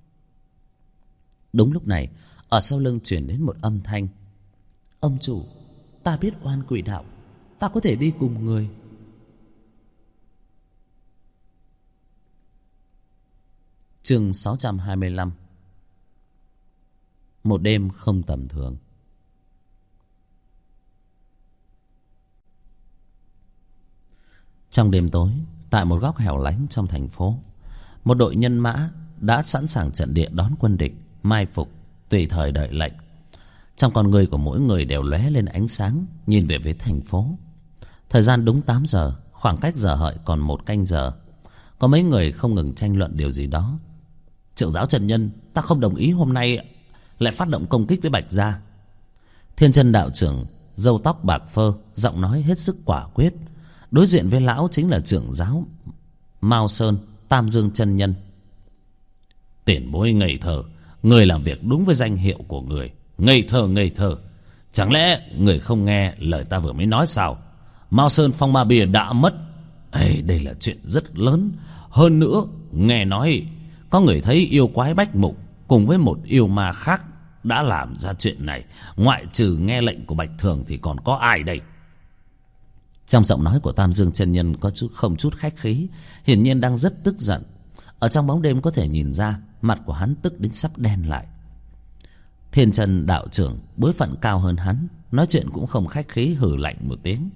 Đúng lúc này, ở sau lưng truyền đến một âm thanh: Ông chủ, ta biết oan quỷ đạo, ta có thể đi cùng người. Chương 625. Một đêm không tầm thường. Trong đêm tối, tại một góc hẻo lánh trong thành phố, một đội nhân mã đã sẵn sàng trận địa đón quân địch, mai phục, tùy thời đợi lệnh. Trong con người của mỗi người đều lóe lên ánh sáng, nhìn về phía thành phố. Thời gian đúng 8 giờ, khoảng cách giờ hợi còn 1 canh giờ. Có mấy người không ngừng tranh luận điều gì đó. Trưởng giáo Trần Nhân, ta không đồng ý hôm nay lại phát động công kích với Bạch Gia. Thiên Chân đạo trưởng, râu tóc bạc phơ, giọng nói hết sức quả quyết. Đối diện với lão chính là trưởng giáo Mao Sơn, Tam Dương chân nhân. Tiền bối ngây thơ, người làm việc đúng với danh hiệu của người. Ngây thơ, chẳng lẽ người không nghe lời ta vừa mới nói sao? Mao Sơn phong ma bia đã mất. Đây là chuyện rất lớn. Hơn nữa, nghe nói có người thấy yêu quái Bách Mục cùng với một yêu ma khác đã làm ra chuyện này. Ngoại trừ nghe lệnh của Bạch Thường thì còn có ai đây? Trong giọng nói của Tam Dương chân nhân có không chút khách khí, hiển nhiên đang rất tức giận. Ở trong bóng đêm có thể nhìn ra mặt của hắn tức đến sắp đen lại. Thiên Chân đạo trưởng bối phận cao hơn hắn, nói chuyện cũng không khách khí, hừ lạnh một tiếng.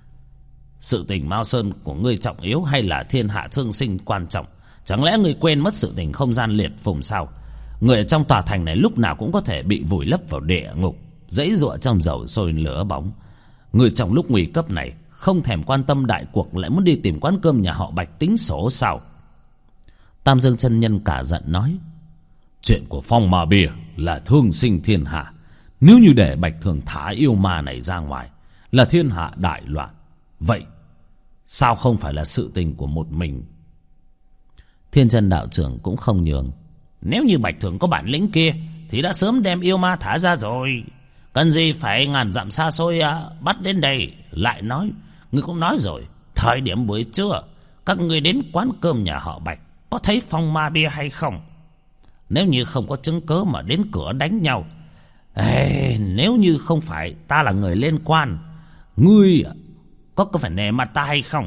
Sự tình Mao Sơn của ngươi trọng yếu hay là thiên hạ thương sinh quan trọng? Chẳng lẽ ngươi quên mất sự tình không gian liệt phùng sao? Người ở trong tòa thành này lúc nào cũng có thể bị vùi lấp vào địa ngục, giãy giụa trong dầu sôi lửa bỏng. Người trong lúc nguy cấp này không thèm quan tâm đại cuộc, lại muốn đi tìm quán cơm nhà họ Bạch tính sổ sao? Tam Dương chân nhân cả giận nói: Chuyện của phong ma bia là thương sinh thiên hạ, nếu như để Bạch Thường thả yêu ma này ra ngoài là thiên hạ đại loạn. Vậy sao không phải là sự tình của một mình? Thiên Chân đạo trưởng cũng không nhường. Nếu như Bạch Thường có bản lĩnh kia thì đã sớm đem yêu ma thả ra rồi, cần gì phải ngàn dặm xa xôi bắt đến đây. Lại nói, ngươi cũng nói rồi, thời điểm buổi trưa các ngươi đến quán cơm nhà họ Bạch có thấy phong ma bia hay không? Nếu như không có chứng cớ mà đến cửa đánh nhau, nếu như không phải ta là người liên quan, ngươi có phải nể mặt ta hay không?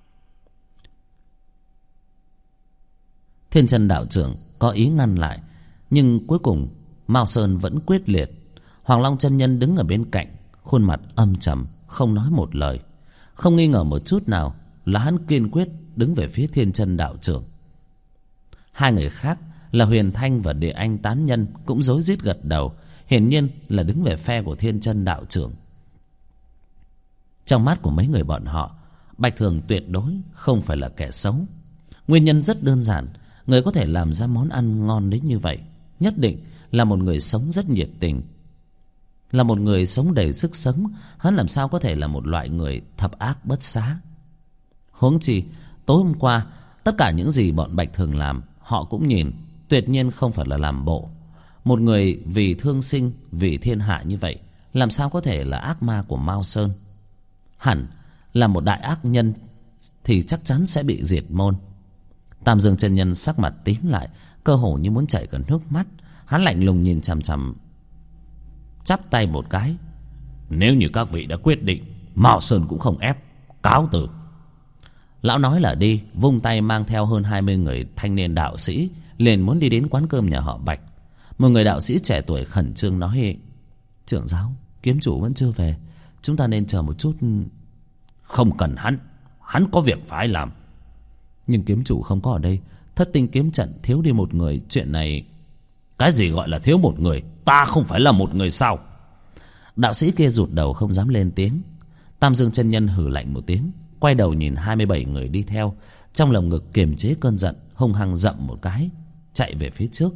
Thiên Chân đạo trưởng có ý ngăn lại, nhưng cuối cùng Mao Sơn vẫn quyết liệt. Hoàng Long chân nhân đứng ở bên cạnh, khuôn mặt âm trầm, không nói một lời. Không nghi ngờ một chút nào là hắn kiên quyết đứng về phía Thiên Chân đạo trưởng. Hai người khác là Huyền Thanh và Địa Anh tán nhân cũng rối rít gật đầu, hiển nhiên là đứng về phe của Thiên Chân đạo trưởng. Trong mắt của mấy người bọn họ, Bạch Thường tuyệt đối không phải là kẻ xấu. Nguyên nhân rất đơn giản, người có thể làm ra món ăn ngon đến như vậy nhất định là một người sống rất nhiệt tình, là một người sống đầy sức sống. Hắn làm sao có thể là một loại người thập ác bất xá? Huống chi Tối hôm qua tất cả những gì bọn Bạch Thường làm họ cũng nhìn, tuyệt nhiên không phải là làm bộ. Một người vì thương sinh, vì thiên hạ như vậy, làm sao có thể là ác ma của Mao Sơn? Hẳn là một đại ác nhân thì chắc chắn sẽ bị diệt môn. Tam Dương chân nhân sắc mặt tím lại, cơ hồ như muốn chảy cả nước mắt. Hắn lạnh lùng nhìn chằm chằm, chắp tay một cái. Nếu như các vị đã quyết định, Mao Sơn cũng không ép, cáo từ. Lão nói là đi, vung tay mang theo hơn 20 người thanh niên đạo sĩ, liền muốn đi đến quán cơm nhà họ Bạch. Một người đạo sĩ trẻ tuổi khẩn trương nói: trưởng giáo, kiếm chủ vẫn chưa về, chúng ta nên chờ một chút. Không cần hắn có việc phải làm. Nhưng kiếm chủ không có ở đây, Thất Tinh kiếm trận thiếu đi một người, chuyện này... Cái gì gọi là thiếu một người? Ta không phải là một người sao? Đạo sĩ kia rụt đầu không dám lên tiếng. Tam Dương chân nhân hừ lạnh một tiếng, quay đầu nhìn 27 người đi theo, trong lồng ngực kiềm chế cơn giận, hung hăng dậm một cái, chạy về phía trước.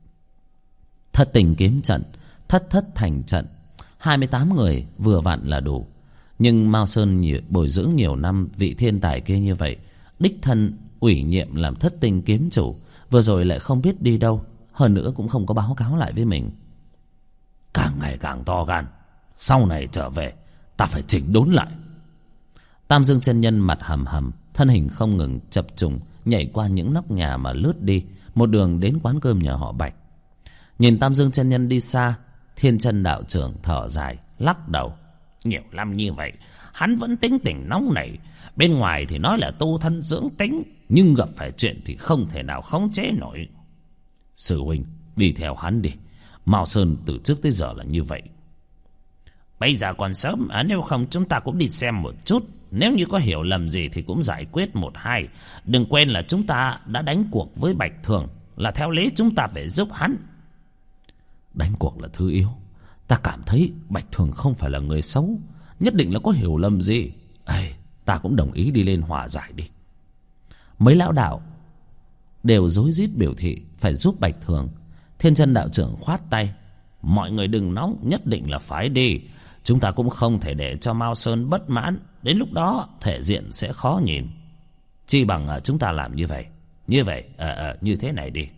Thất Tình kiếm trận, thất thành trận, 28 người vừa vặn là đủ. Nhưng Mao Sơn bồi dưỡng nhiều năm vị thiên tài kia như vậy, đích thân ủy nhiệm làm Thất Tinh kiếm chủ, vừa rồi lại không biết đi đâu, hơn nữa cũng không có báo cáo lại với mình. Càng ngày càng to gan, sau này trở về ta phải chỉnh đốn lại. Tam Dương chân nhân mặt hầm hầm, thân hình không ngừng chập trùng nhảy qua những nóc nhà mà lướt đi, một đường đến quán cơm nhà họ Bạch. Nhìn Tam Dương chân nhân đi xa, Thiên Chân đạo trưởng thở dài lắc đầu. Nhiều năm như vậy hắn vẫn tính tình nóng nảy, bên ngoài thì nói là tu thân dưỡng tính, nhưng gặp phải chuyện thì không thể nào khống chế nổi. Sư huynh đi theo hắn đi, Mao Sơn từ trước tới giờ là như vậy. Bây giờ còn sớm, nếu không chúng ta cũng đi xem một chút, nếu như có hiểu lầm gì thì cũng giải quyết một hai. Đừng quên là chúng ta đã đánh cuộc với Bạch Thường, là theo lý chúng ta phải giúp hắn. Đánh cuộc là thứ yếu, ta cảm thấy Bạch Thường không phải là người xấu, nhất định là có hiểu lầm gì. Ta cũng đồng ý đi lên hòa giải đi. Mấy lão đạo đều rối rít biểu thị phải giúp Bạch Thường. Thiên Chân đạo trưởng khoát tay. Mọi người đừng nóng, nhất định là phải đi. Chúng ta cũng không thể để cho Mao Sơn bất mãn, đến lúc đó thể diện sẽ khó nhìn. Chi bằng chúng ta làm như vậy. Như thế này đi.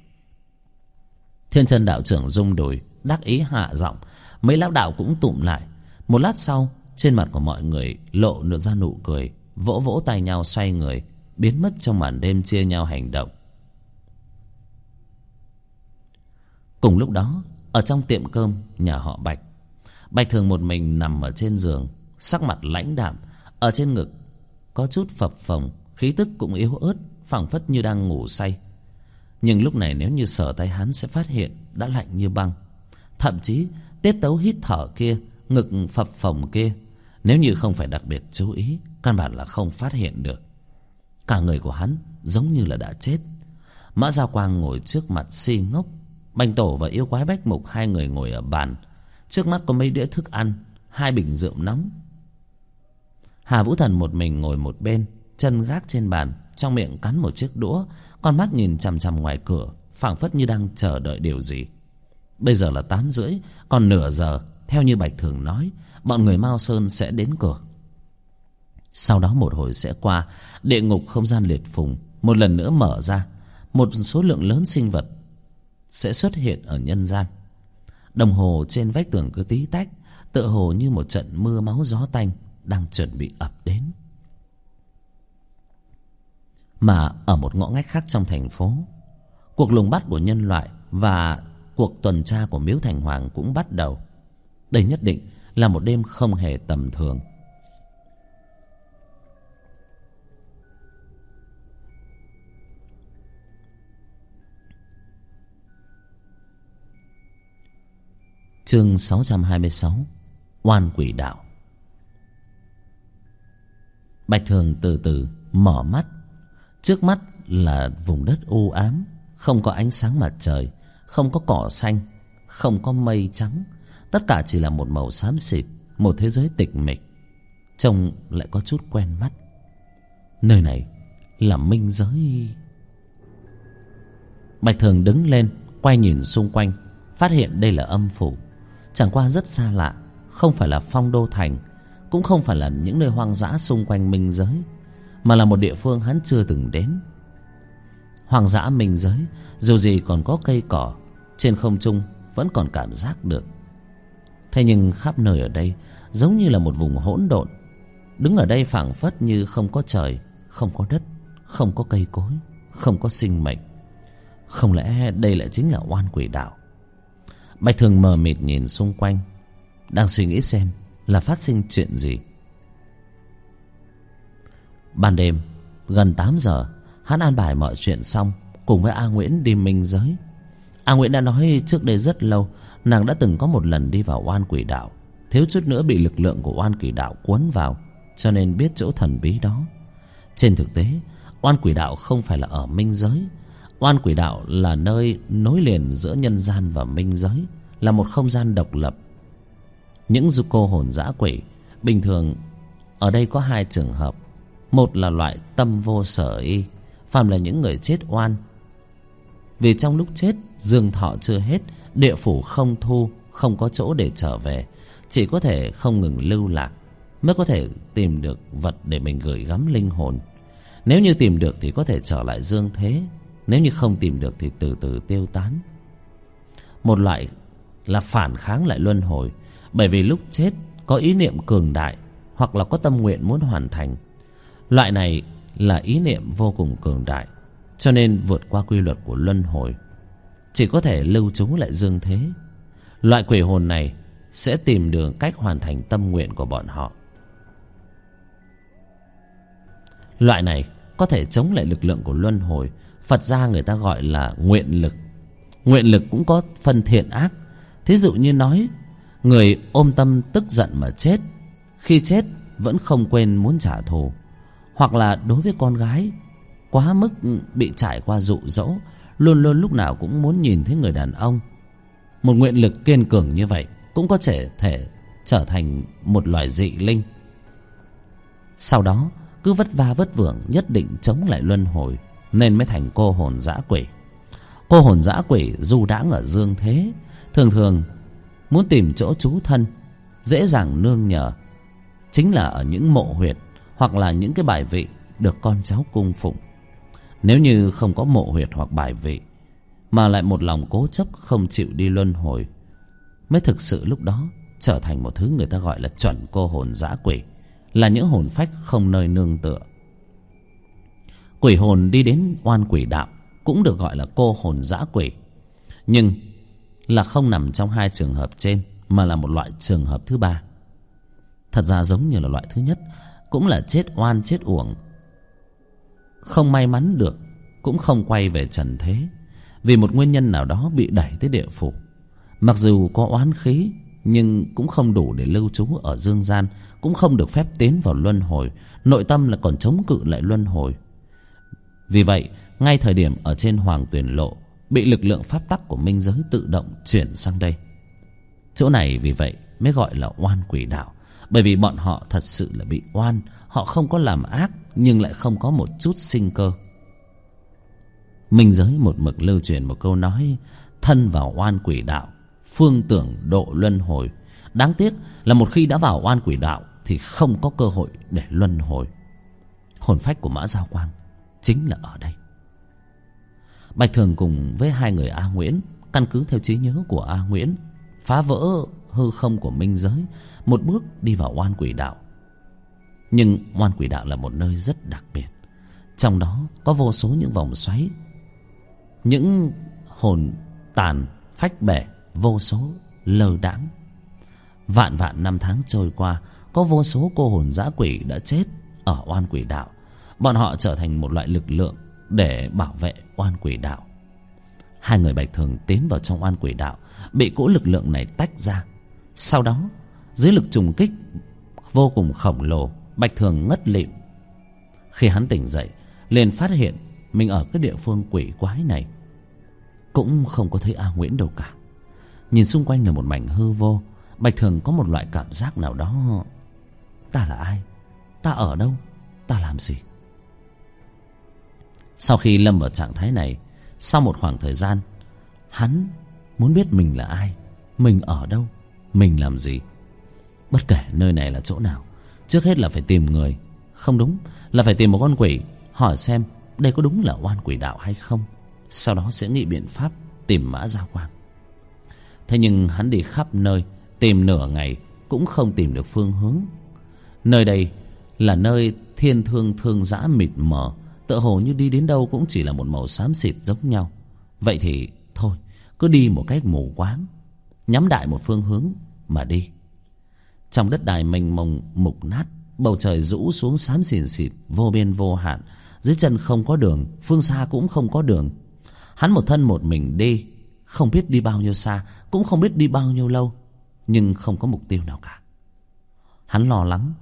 Thiên Chân đạo trưởng rung đùi, đắc ý hạ giọng. Mấy lão đạo cũng tụm lại. Một lát sau, trên mặt của mọi người lộ ra nụ cười, vỗ vỗ tay nhau xoay người, biến mất trong màn đêm chia nhau hành động. Cùng lúc đó, ở trong tiệm cơm nhà họ Bạch, Bạch Thường một mình nằm ở trên giường, sắc mặt lãnh đạm, ở trên ngực có chút phập phồng, khí tức cũng yếu ớt, phảng phất như đang ngủ say. Nhưng lúc này nếu như sờ tay hắn sẽ phát hiện đã lạnh như băng. Thậm chí tiết tấu hít thở kia, ngực phập phồng kia, nếu như không phải đặc biệt chú ý, căn bản là không phát hiện được. Cả người của hắn giống như là đã chết. Mã Giao Quang ngồi trước mặt si ngốc. Bành Tổ và yêu quái Bách Mục hai người ngồi ở bàn, trước mắt có mấy đĩa thức ăn, 2 bình rượu nóng. Hà Vũ Thần một mình ngồi một bên, chân gác trên bàn, trong miệng cắn một chiếc đũa, con mắt nhìn chằm chằm ngoài cửa, phảng phất như đang chờ đợi điều gì. Bây giờ là 8:30, còn nửa giờ, theo như Bạch Thường nói, bọn người Mao Sơn sẽ đến cửa. Sau đó một hồi sẽ qua, địa ngục không gian liệt phùng một lần nữa mở ra, một số lượng lớn sinh vật sẽ xuất hiện ở nhân gian. Đồng hồ trên vách tường cứ tí tách, tựa hồ như một trận mưa máu gió tanh đang chuẩn bị ập đến. Mà ở một ngõ ngách khác trong thành phố, cuộc lùng bắt của nhân loại và cuộc tuần tra của Miếu Thành Hoàng cũng bắt đầu. Đây nhất định là một đêm không hề tầm thường. Chương 626, Oan Quỷ Đạo. Bạch Thường từ từ mở mắt. Trước mắt là vùng đất u ám, không có ánh sáng mặt trời, không có cỏ xanh, không có mây trắng, tất cả chỉ là một màu xám xịt, một thế giới tịch mịch. Trông lại có chút quen mắt. Nơi này là minh giới. Bạch Thường đứng lên, quay nhìn xung quanh, phát hiện đây là âm phủ. Chẳng qua rất xa lạ, không phải là Phong Đô Thành, cũng không phải là những nơi hoang dã xung quanh minh giới, mà là một địa phương hắn chưa từng đến. Hoang dã minh giới, dù gì còn có cây cỏ, trên không trung vẫn còn cảm giác được. Thế nhưng khắp nơi ở đây giống như là một vùng hỗn độn. Đứng ở đây phảng phất như không có trời, không có đất, không có cây cối, không có sinh mệnh. Không lẽ đây lại chính là oan quỷ đạo? Bạch Thường mờ mịt nhìn xung quanh, đang suy nghĩ xem là phát sinh chuyện gì. Ban đêm gần 8 giờ, hắn an bài mọi chuyện xong, cùng với A Nguyễn đi minh giới. A Nguyễn đã nói trước đây rất lâu nàng đã từng có một lần đi vào oan quỷ đạo, thiếu chút nữa bị lực lượng của oan quỷ đạo cuốn vào, cho nên biết chỗ thần bí đó. Trên thực tế, oan quỷ đạo không phải là ở minh giới. Oan quỷ đạo là nơi nối liền giữa nhân gian và minh giới, là một không gian độc lập. Những cô hồn dã quỷ bình thường ở đây có 2 trường hợp. Một là loại tâm vô sở y, phàm là những người chết oan. Vì trong lúc chết dương thọ chưa hết, địa phủ không thu, không có chỗ để trở về, chỉ có thể không ngừng lưu lạc mới có thể tìm được vật để mình gửi gắm linh hồn. Nếu như tìm được thì có thể trở lại dương thế, nếu như không tìm được thì từ từ tiêu tán. Một loại là phản kháng lại luân hồi, bởi vì lúc chết có ý niệm cường đại hoặc là có tâm nguyện muốn hoàn thành. Loại này là ý niệm vô cùng cường đại, cho nên vượt qua quy luật của luân hồi, chỉ có thể lưu trú lại dương thế. Loại quỷ hồn này sẽ tìm được cách hoàn thành tâm nguyện của bọn họ. Loại này có thể chống lại lực lượng của luân hồi. Phật gia người ta gọi là nguyện lực. Nguyện lực cũng có phần thiện ác. Thí dụ như nói người ôm tâm tức giận mà chết, khi chết vẫn không quên muốn trả thù. Hoặc là đối với con gái quá mức bị trải qua dụ dỗ, luôn luôn lúc nào cũng muốn nhìn thấy người đàn ông. Một nguyện lực kiên cường như vậy cũng có thể trở thành một loài dị linh. Sau đó cứ vất vả vất vưởng nhất định chống lại luân hồi, nên mới thành cô hồn dã quỷ. Cô hồn dã quỷ du đãng ở dương thế, thường thường muốn tìm chỗ trú thân, dễ dàng nương nhờ chính là ở những mộ huyệt hoặc là những cái bài vị được con cháu cung phụng. Nếu như không có mộ huyệt hoặc bài vị, mà lại một lòng cố chấp không chịu đi luân hồi, mới thực sự lúc đó trở thành một thứ người ta gọi là chuẩn cô hồn dã quỷ, là những hồn phách không nơi nương tựa. Quỷ hồn đi đến oan quỷ đạo cũng được gọi là cô hồn dã quỷ, nhưng là không nằm trong 2 trường hợp trên, mà là một loại trường hợp thứ 3. Thật ra giống như là loại thứ nhất, cũng là chết oan chết uổng, không may mắn được, cũng không quay về trần thế, vì một nguyên nhân nào đó bị đẩy tới địa phủ. Mặc dù có oán khí, nhưng cũng không đủ để lưu trú ở dương gian, cũng không được phép tiến vào luân hồi, nội tâm là còn chống cự lại luân hồi. Vì vậy, ngay thời điểm ở trên Hoàng Tuyền Lộ, bị lực lượng pháp tắc của minh giới tự động chuyển sang đây. Chỗ này vì vậy mới gọi là oan quỷ đạo, bởi vì bọn họ thật sự là bị oan. Họ không có làm ác, nhưng lại không có một chút sinh cơ. Minh giới một mực lưu truyền một câu nói: thân vào oan quỷ đạo, phương tưởng độ luân hồi. Đáng tiếc là một khi đã vào oan quỷ đạo thì không có cơ hội để luân hồi. Hồn phách của Mã Giao Quang chính là ở đây. Bạch Thường cùng với 2 người A Nguyễn, căn cứ theo trí nhớ của A Nguyễn, phá vỡ hư không của minh giới, một bước đi vào oan quỷ đạo. Nhưng oan quỷ đạo là một nơi rất đặc biệt, trong đó có vô số những vòng xoáy, những hồn tàn phách bể vô số lơ đãng. Vạn vạn năm tháng trôi qua, có vô số cô hồn dã quỷ đã chết ở oan quỷ đạo. Bọn họ trở thành một loại lực lượng để bảo vệ oan quỷ đạo. 2 người Bạch Thường tiến vào trong oan quỷ đạo, bị cỗ lực lượng này tách ra. Sau đó dưới lực trùng kích vô cùng khổng lồ, Bạch Thường ngất lịm. Khi hắn tỉnh dậy, liền phát hiện mình ở cái địa phương quỷ quái này, cũng không có thấy A Nguyễn đâu cả. Nhìn xung quanh là một mảnh hư vô, Bạch Thường có một loại cảm giác nào đó: ta là ai? Ta ở đâu? Ta làm gì? Sau khi lâm vào trạng thái này, sau một khoảng thời gian, hắn muốn biết mình là ai, mình ở đâu, mình làm gì. Bất kể nơi này là chỗ nào, trước hết là phải tìm người không đúng, là phải tìm một con quỷ, hỏi xem đây có đúng là oan quỷ đạo hay không, sau đó sẽ nghĩ biện pháp tìm Mã Giao Quang. Thế nhưng hắn đi khắp nơi, tìm nửa ngày cũng không tìm được phương hướng. Nơi đây là nơi thiên thương thương dã mịt mờ, tựa hồ như đi đến đâu cũng chỉ là một màu xám xịt giống nhau. Vậy thì thôi, cứ đi một cách mù quáng, nhắm đại một phương hướng mà đi. Trong đất đai mênh mông mục nát, bầu trời rũ xuống xám xịn xịt, vô biên vô hạn. Dưới chân không có đường, phương xa cũng không có đường. Hắn một thân một mình đi, không biết đi bao nhiêu xa, cũng không biết đi bao nhiêu lâu, nhưng không có mục tiêu nào cả. Hắn lo lắng,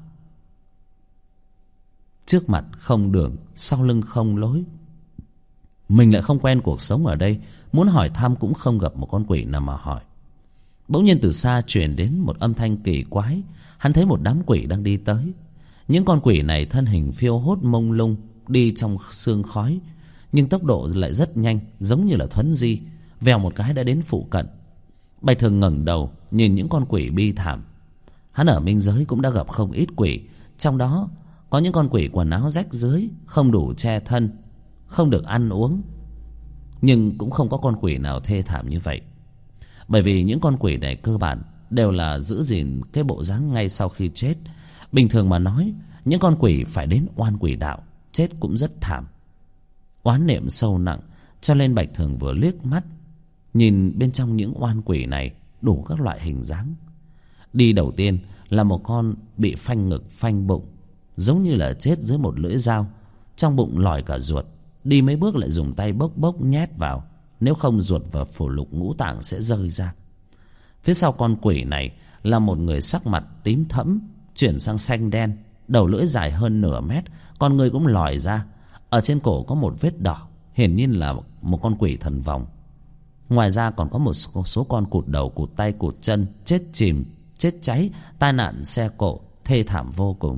trước mặt không đường, sau lưng không lối. Mình lại không quen cuộc sống ở đây, muốn hỏi thăm cũng không gặp một con quỷ nào mà hỏi. Bỗng nhiên từ xa truyền đến một âm thanh kỳ quái. Hắn thấy một đám quỷ đang đi tới. Những con quỷ này thân hình phiêu hốt mông lung, đi trong sương khói, nhưng tốc độ lại rất nhanh, giống như là thuấn di, vèo một cái đã đến phụ cận. Bạch Thường ngẩng đầu nhìn những con quỷ bi thảm. Hắn ở minh giới cũng đã gặp không ít quỷ, trong đó có những con quỷ quần áo rách rưới, không đủ che thân, không được ăn uống, nhưng cũng không có con quỷ nào thê thảm như vậy. Bởi vì những con quỷ này cơ bản đều là giữ gìn cái bộ dáng ngay sau khi chết. Bình thường mà nói, những con quỷ phải đến oan quỷ đạo, chết cũng rất thảm. Oán niệm sâu nặng, cho nên Bạch Thường vừa liếc mắt nhìn bên trong những oan quỷ này đủ các loại hình dáng. Đi đầu tiên là một con bị phanh ngực phanh bụng, giống như là chết dưới một lưỡi dao, trong bụng lòi cả ruột. Đi mấy bước lại dùng tay bốc bốc nhét vào, nếu không ruột và phổ lục ngũ tạng sẽ rơi ra. Phía sau con quỷ này là một người sắc mặt tím thẫm chuyển sang xanh đen, đầu lưỡi dài hơn nửa mét, con người cũng lòi ra. Ở trên cổ có một vết đỏ, hiển nhiên là một con quỷ thần vòng. Ngoài ra còn có một số con cụt đầu, cụt tay, cụt chân, chết chìm, chết cháy, tai nạn xe cộ, thê thảm vô cùng.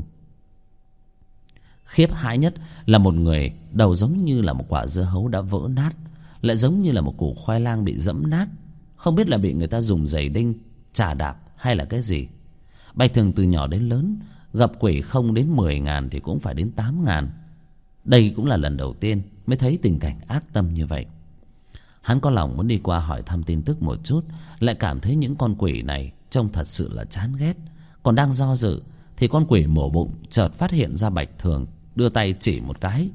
Khiếp hãi nhất là một người đầu giống như là một quả dưa hấu đã vỡ nát, lại giống như là một củ khoai lang bị giẫm nát, không biết là bị người ta dùng giày đinh chà đạp hay là cái gì. Bạch Thường từ nhỏ đến lớn gặp quỷ không đến 10.000 thì cũng phải đến 8.000. Đây cũng là lần đầu tiên mới thấy tình cảnh ác tâm như vậy. Hắn có lòng muốn đi qua hỏi thăm tin tức một chút, lại cảm thấy những con quỷ này trông thật sự là chán ghét. Còn đang do dự thì con quỷ mổ bụng chợt phát hiện ra Bạch Thường, đưa tay chỉ một cái.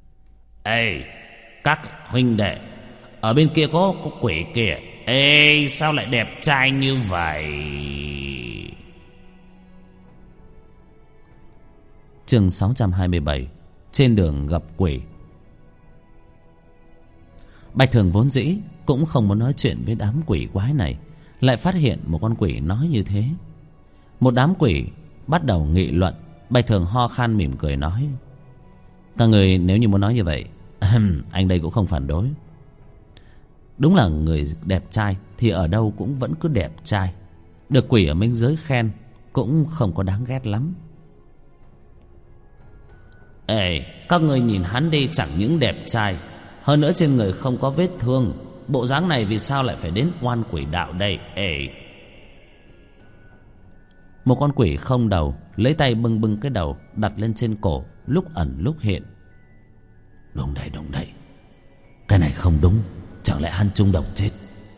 Ê, các huynh đệ, ở bên kia có quỷ kìa. Ê, sao lại đẹp trai như vậy? Chương 627, trên đường gặp quỷ. Bạch Thường vốn dĩ cũng không muốn nói chuyện với đám quỷ quái này, lại phát hiện một con quỷ nói như thế. Một đám quỷ bắt đầu nghị luận. Bạch Thường ho khan mỉm cười nói: các người nếu như muốn nói như vậy, anh đây cũng không phản đối. Đúng là người đẹp trai thì ở đâu cũng vẫn cứ đẹp trai, được quỷ ở minh giới khen cũng không có đáng ghét lắm. Ê, các người nhìn hắn đi, chẳng những đẹp trai, hơn nữa trên người không có vết thương. Bộ dáng này vì sao lại phải đến oan quỷ đạo đây? Ê. Một con quỷ không đầu lấy tay bưng bưng cái đầu đặt lên trên cổ, lúc ẩn lúc hiện. Đúng đây, cái này không đúng, chẳng lẽ hắn trúng độc chết?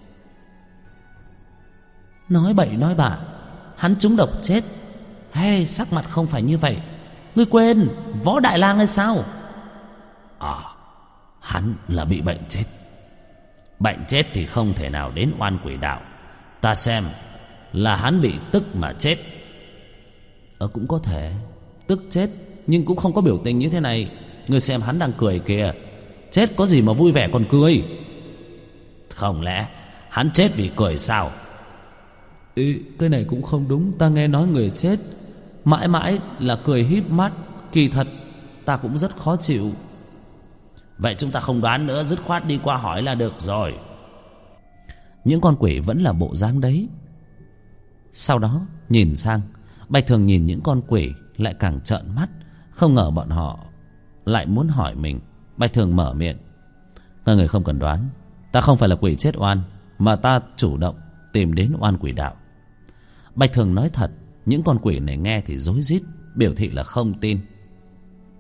Nói bậy nói bạ, hắn trúng độc chết? Hey, sắc mặt không phải như vậy. Ngươi quên Võ Đại Lang hay sao? À, hắn là bị bệnh chết. Bệnh chết thì không thể nào đến oan quỷ đạo. Ta xem là hắn bị tức mà chết. Cũng có thể tức chết, nhưng cũng không có biểu tình như thế này. Ngươi xem hắn đang cười kìa. Chết có gì mà vui vẻ còn cười? Không lẽ hắn chết vì cười sao? Cái này cũng không đúng. Ta nghe nói người chết mãi mãi là cười híp mắt. Kỳ thật ta cũng rất khó chịu. Vậy chúng ta không đoán nữa, dứt khoát đi qua hỏi là được rồi. Những con quỷ vẫn là bộ dáng đấy. Sau đó nhìn sang, Bạch Thường nhìn những con quỷ lại càng trợn mắt. Không ngờ bọn họ lại muốn hỏi mình. Bạch Thường mở miệng: các người không cần đoán, ta không phải là quỷ chết oan, mà ta chủ động tìm đến oan quỷ đạo. Bạch Thường nói thật. Những con quỷ này nghe thì rối rít, biểu thị là không tin.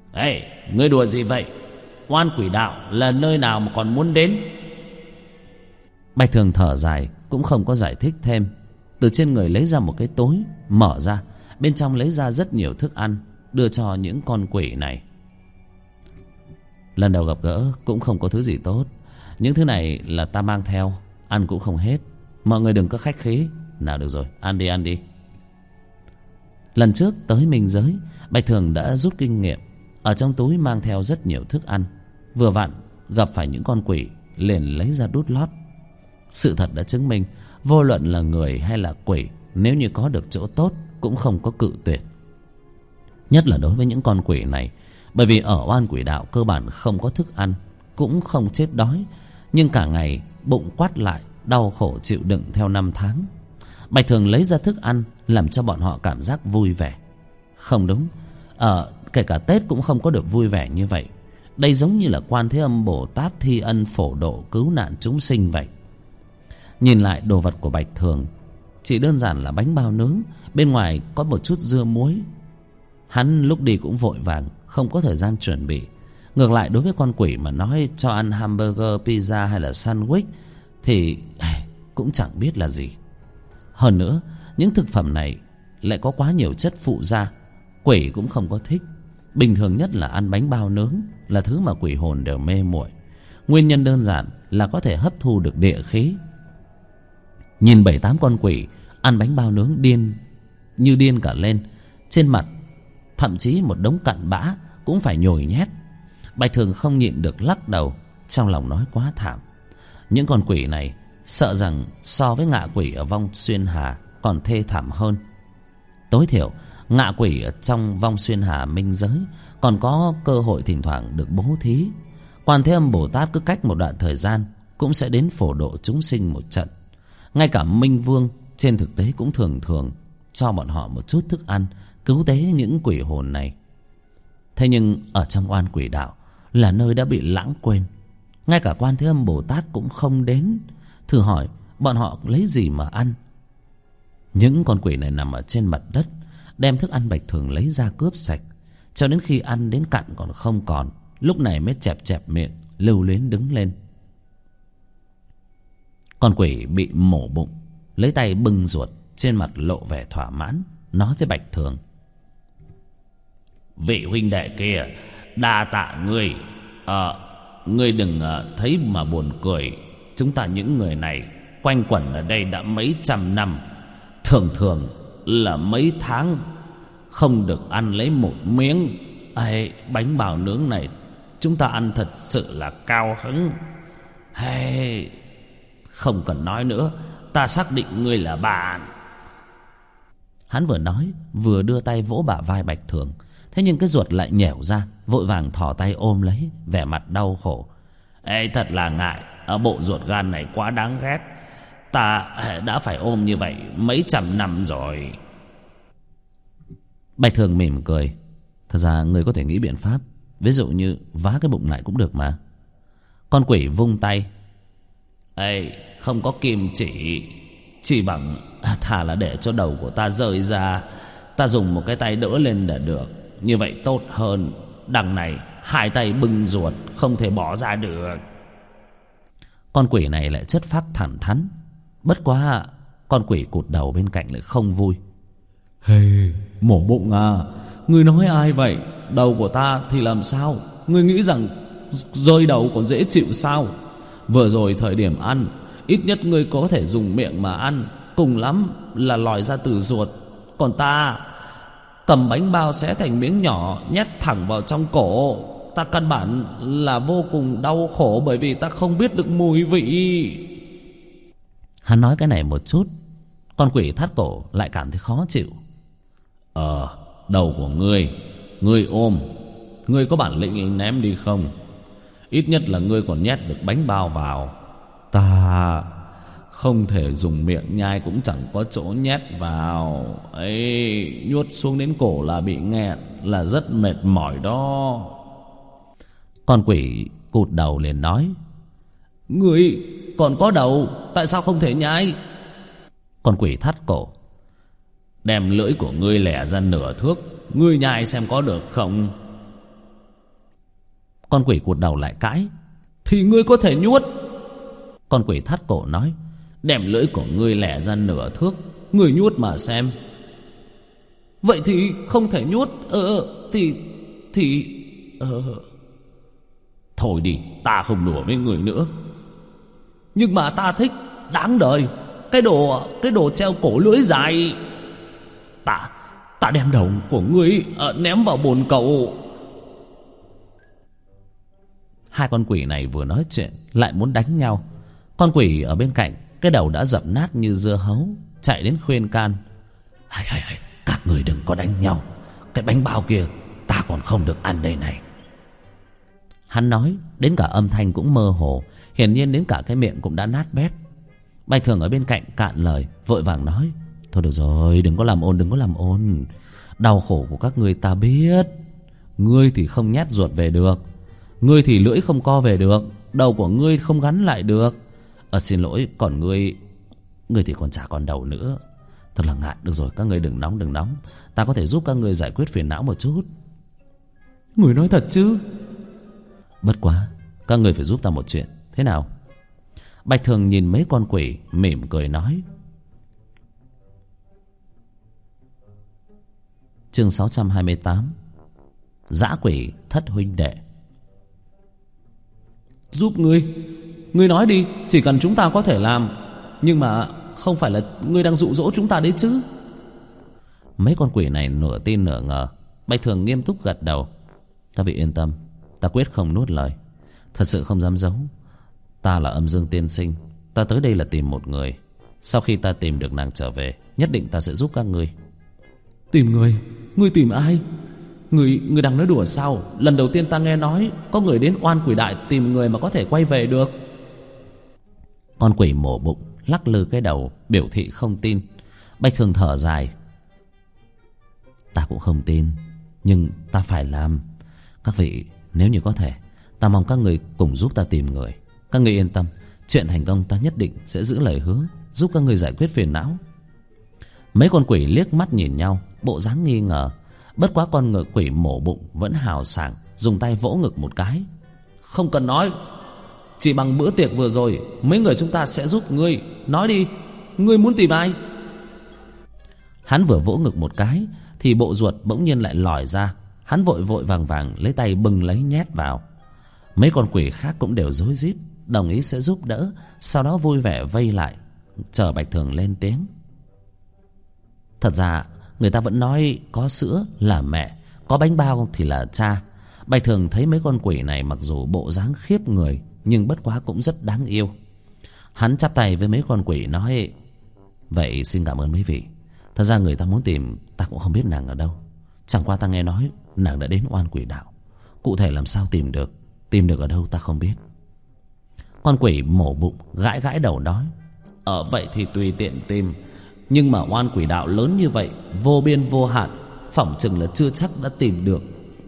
Ê, ngươi đùa gì vậy? Oan quỷ đạo là nơi nào mà còn muốn đến? Bạch Thường thở dài, cũng không có giải thích thêm. Từ trên người lấy ra một cái túi, mở ra, bên trong lấy ra rất nhiều thức ăn, đưa cho những con quỷ này. Lần đầu gặp gỡ cũng không có thứ gì tốt. Những thứ này là ta mang theo, ăn cũng không hết. Mọi người đừng có khách khí. Nào được rồi, ăn đi, ăn đi. Lần trước tới Minh Giới, Bạch Thường đã rút kinh nghiệm. Ở trong túi mang theo rất nhiều thức ăn. Vừa vặn gặp phải những con quỷ, liền lấy ra đút lót. Sự thật đã chứng minh, vô luận là người hay là quỷ, nếu như có được chỗ tốt cũng không có cự tuyệt. Nhất là đối với những con quỷ này, bởi vì ở oan quỷ đạo cơ bản không có thức ăn, cũng không chết đói, nhưng cả ngày bụng quắt lại, đau khổ chịu đựng theo năm tháng. Bạch Thường lấy ra thức ăn làm cho bọn họ cảm giác vui vẻ. Không đúng, kể cả Tết cũng không có được vui vẻ như vậy. Đây giống như là Quan Thế Âm Bồ Tát thi ân phổ độ cứu nạn chúng sinh vậy. Nhìn lại đồ vật của Bạch Thường, chỉ đơn giản là bánh bao nướng, bên ngoài có một chút dưa muối. Hắn lúc đi cũng vội vàng, không có thời gian chuẩn bị. Ngược lại đối với con quỷ mà nói cho ăn hamburger, pizza hay là sandwich thì cũng chẳng biết là gì. Hơn nữa, những thực phẩm này lại có quá nhiều chất phụ gia, quỷ cũng không có thích. Bình thường nhất là ăn bánh bao nướng, là thứ mà quỷ hồn đều mê muội. Nguyên nhân đơn giản là có thể hấp thu được địa khí. Nhìn 7-8 con quỷ ăn bánh bao nướng điên cả lên, trên mặt thậm chí một đống cặn bã cũng phải nhồi nhét. Bạch Thường không nhịn được lắc đầu, trong lòng nói quá thảm. Những con quỷ này sợ rằng so với ngạ quỷ ở Vong Xuyên Hà còn thê thảm hơn. Tối thiểu ngạ quỷ ở trong Vong Xuyên Hà Minh Giới còn có cơ hội thỉnh thoảng được bố thí. Quan Thế Âm Bồ Tát cứ cách một đoạn thời gian cũng sẽ đến phổ độ chúng sinh một trận. Ngay cả Minh Vương trên thực tế cũng thường thường cho bọn họ một chút thức ăn, cứu tế những quỷ hồn này. Thế nhưng ở trong oan quỷ đạo là nơi đã bị lãng quên. Ngay cả Quan Thế Âm Bồ Tát cũng không đến. Thử hỏi bọn họ lấy gì mà ăn? Những con quỷ này nằm ở trên mặt đất, đem thức ăn Bạch Thường lấy ra cướp sạch, cho đến khi ăn đến cặn còn không còn, lúc này mới chẹp chẹp miệng lưu luyến đứng lên. Con quỷ bị mổ bụng, lấy tay bưng ruột, trên mặt lộ vẻ thỏa mãn, nói với Bạch Thường: Vị huynh đệ kia, đa tạ ngươi. Ngươi đừng thấy mà buồn cười. Chúng ta những người này quanh quẩn ở đây đã mấy trăm năm, thường thường là mấy tháng không được ăn lấy một miếng. Bánh bào nướng này chúng ta ăn thật sự là cao hứng. Không cần nói nữa, ta xác định ngươi là bạn. Hắn vừa nói vừa đưa tay vỗ bả vai Bạch Thường. Thế nhưng cái ruột lại nhẻo ra, vội vàng thò tay ôm lấy, vẻ mặt đau khổ. Thật là ngại, bộ ruột gan này quá đáng ghét. Ta đã phải ôm như vậy mấy trăm năm rồi. Bạch Thường mỉm cười. Thật ra người có thể nghĩ biện pháp, ví dụ như vá cái bụng lại cũng được mà. Con quỷ vung tay: Không có kim chỉ bằng thà là để cho đầu của ta rơi ra, ta dùng một cái tay đỡ lên là được. Như vậy tốt hơn. Đằng này hai tay bưng ruột, không thể bỏ ra được. Con quỷ này lại chất phác thẳng thắn. Bất quá con quỷ cụt đầu bên cạnh lại không vui. Mổ bụng à? Ngươi nói ai vậy? Đầu của ta thì làm sao? Ngươi nghĩ rằng rơi đầu còn dễ chịu sao? Vừa rồi thời điểm ăn, ít nhất ngươi có thể dùng miệng mà ăn, cùng lắm là lòi ra từ ruột. Còn ta cầm bánh bao xé thành miếng nhỏ, nhét thẳng vào trong cổ. Ta căn bản là vô cùng đau khổ, bởi vì ta không biết được mùi vị. Hắn nói cái này một chút, con quỷ thắt cổ lại cảm thấy khó chịu. Đầu của ngươi ôm. Ngươi có bản lĩnh ném đi không? Ít nhất là ngươi còn nhét được bánh bao vào. Ta không thể dùng miệng nhai, cũng chẳng có chỗ nhét vào. Nhuốt xuống đến cổ là bị nghẹn, là rất mệt mỏi đó. Con quỷ cụt đầu liền nói: Ngươi còn có đầu, tại sao không thể nhai? Con quỷ thắt cổ: Đem lưỡi của ngươi lẻ ra nửa thước, ngươi nhai xem có được không? Con quỷ cụt đầu lại cãi. Thì ngươi có thể nhuốt. Con quỷ thắt cổ nói. Đem lưỡi của ngươi lẻ ra nửa thước, ngươi nhuốt mà xem. Vậy thì không thể nhuốt. Thôi đi, ta không đùa với người nữa. Nhưng mà ta thích, đáng đời. Cái đồ treo cổ lưỡi dài. Ta đem đầu của ngươi ném vào bồn cầu. Hai con quỷ này vừa nói chuyện lại muốn đánh nhau. Con quỷ ở bên cạnh, cái đầu đã dập nát như dưa hấu, chạy đến khuyên can. Hay, các người đừng có đánh nhau. Cái bánh bao kia ta còn không được ăn đây này. Hắn nói đến cả âm thanh cũng mơ hồ, hiển nhiên đến cả cái miệng cũng đã nát bét. Bạch Thường ở bên cạnh cạn lời, vội vàng nói. Thôi được rồi, đừng có làm ồn. Đau khổ của các ngươi ta biết. Ngươi thì không nhét ruột về được, ngươi thì lưỡi không co về được, đầu của ngươi không gắn lại được. Xin lỗi, còn ngươi thì còn chả còn đầu nữa. Thật là ngại. Được rồi, các ngươi đừng nóng. Ta có thể giúp các ngươi giải quyết phiền não một chút. Ngươi nói thật chứ? Bất quá các ngươi phải giúp ta một chuyện. Thế nào? Bạch Thường nhìn mấy con quỷ, mỉm cười nói. Chương 628. Dã quỷ thất huynh đệ. Giúp ngươi nói đi, chỉ cần chúng ta có thể làm. Nhưng mà không phải là ngươi đang dụ dỗ chúng ta đấy chứ? Mấy con quỷ này nửa tin nửa ngờ. Bạch Thường nghiêm túc gật đầu. Các vị yên tâm, ta quyết không nuốt lời. Thật sự không dám giấu. Ta là Âm Dương Tiên Sinh. Ta tới đây là tìm một người. Sau khi ta tìm được nàng trở về, nhất định ta sẽ giúp các ngươi. Tìm người? Ngươi tìm ai? Ngươi đang nói đùa sao? Lần đầu tiên ta nghe nói có người đến Oan Quỷ Đại tìm người mà có thể quay về được. Con quỷ mổ bụng lắc lư cái đầu, biểu thị không tin. Bạch Thường thở dài. Ta cũng không tin, nhưng ta phải làm. Các vị, nếu như có thể, ta mong các người cùng giúp ta tìm người. Các người yên tâm, chuyện thành công ta nhất định sẽ giữ lời hứa, giúp các người giải quyết phiền não. Mấy con quỷ liếc mắt nhìn nhau, bộ dáng nghi ngờ. Bất quá con ngựa quỷ mổ bụng vẫn hào sảng, dùng tay vỗ ngực một cái. Không cần nói, chỉ bằng bữa tiệc vừa rồi, mấy người chúng ta sẽ giúp ngươi. Nói đi, ngươi muốn tìm ai? Hắn vừa vỗ ngực một cái thì bộ ruột bỗng nhiên lại lòi ra. Hắn vội vàng lấy tay bưng lấy nhét vào. Mấy con quỷ khác cũng đều rối rít, đồng ý sẽ giúp đỡ. Sau đó vui vẻ vây lại, chờ Bạch Thường lên tiếng. Thật ra người ta vẫn nói có sữa là mẹ, có bánh bao thì là cha. Bạch Thường thấy mấy con quỷ này mặc dù bộ dáng khiếp người, nhưng bất quá cũng rất đáng yêu. Hắn chắp tay với mấy con quỷ nói. Vậy xin cảm ơn mấy vị. Thật ra người ta muốn tìm ta cũng không biết nàng ở đâu. Chẳng qua ta nghe nói nàng đã đến Oan Quỷ Đạo. Cụ thể làm sao tìm được ở đâu ta không biết. Con quỷ mổ bụng gãi đầu nói. Vậy thì tùy tiện tìm. Nhưng mà Oan Quỷ Đạo lớn như vậy, vô biên vô hạn, phỏng chừng là chưa chắc đã tìm được.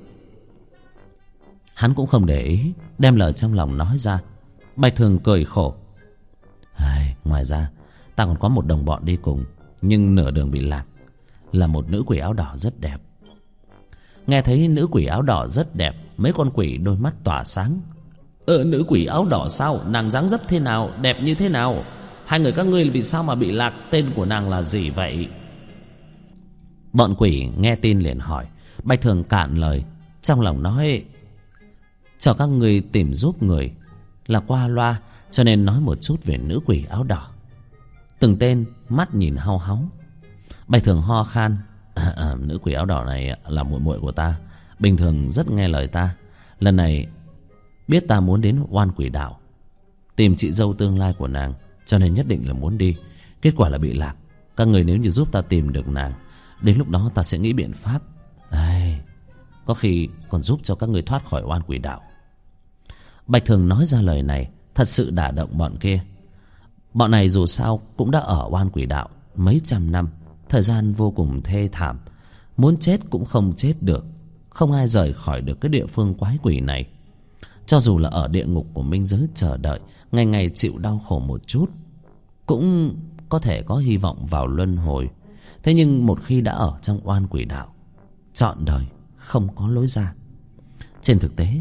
Hắn cũng không để ý, đem lời trong lòng nói ra. Bạch Thường cười khổ. Ngoài ra ta còn có một đồng bọn đi cùng, nhưng nửa đường bị lạc, là một nữ quỷ áo đỏ rất đẹp. Nghe thấy nữ quỷ áo đỏ rất đẹp, mấy con quỷ đôi mắt tỏa sáng. Nữ quỷ áo đỏ sao? Nàng dáng dấp thế nào? Đẹp như thế nào? Hai người các ngươi vì sao mà bị lạc? Tên của nàng là gì vậy? Bọn quỷ nghe tin liền hỏi. Bạch Thường cạn lời, trong lòng nói. Cho các ngươi tìm giúp người là qua loa, cho nên nói một chút về nữ quỷ áo đỏ. Từng tên mắt nhìn hau háu. Bạch Thường ho khan. Nữ quỷ áo đỏ này là muội muội của ta, bình thường rất nghe lời ta. Lần này biết ta muốn đến Oan Quỷ Đạo tìm chị dâu tương lai của nàng, cho nên nhất định là muốn đi. Kết quả là bị lạc. Các người nếu như giúp ta tìm được nàng, đến lúc đó ta sẽ nghĩ biện pháp, có khi còn giúp cho các người thoát khỏi Oan Quỷ Đạo. Bạch Thường nói ra lời này thật sự đả động bọn kia. Bọn này dù sao cũng đã ở Oan Quỷ Đạo mấy trăm năm, thời gian vô cùng thê thảm, muốn chết cũng không chết được. Không ai rời khỏi được cái địa phương quái quỷ này. Cho dù là ở địa ngục của minh giới chờ đợi, ngày ngày chịu đau khổ một chút, cũng có thể có hy vọng vào luân hồi. Thế nhưng một khi đã ở trong Oan Quỷ Đạo, trọn đời không có lối ra. Trên thực tế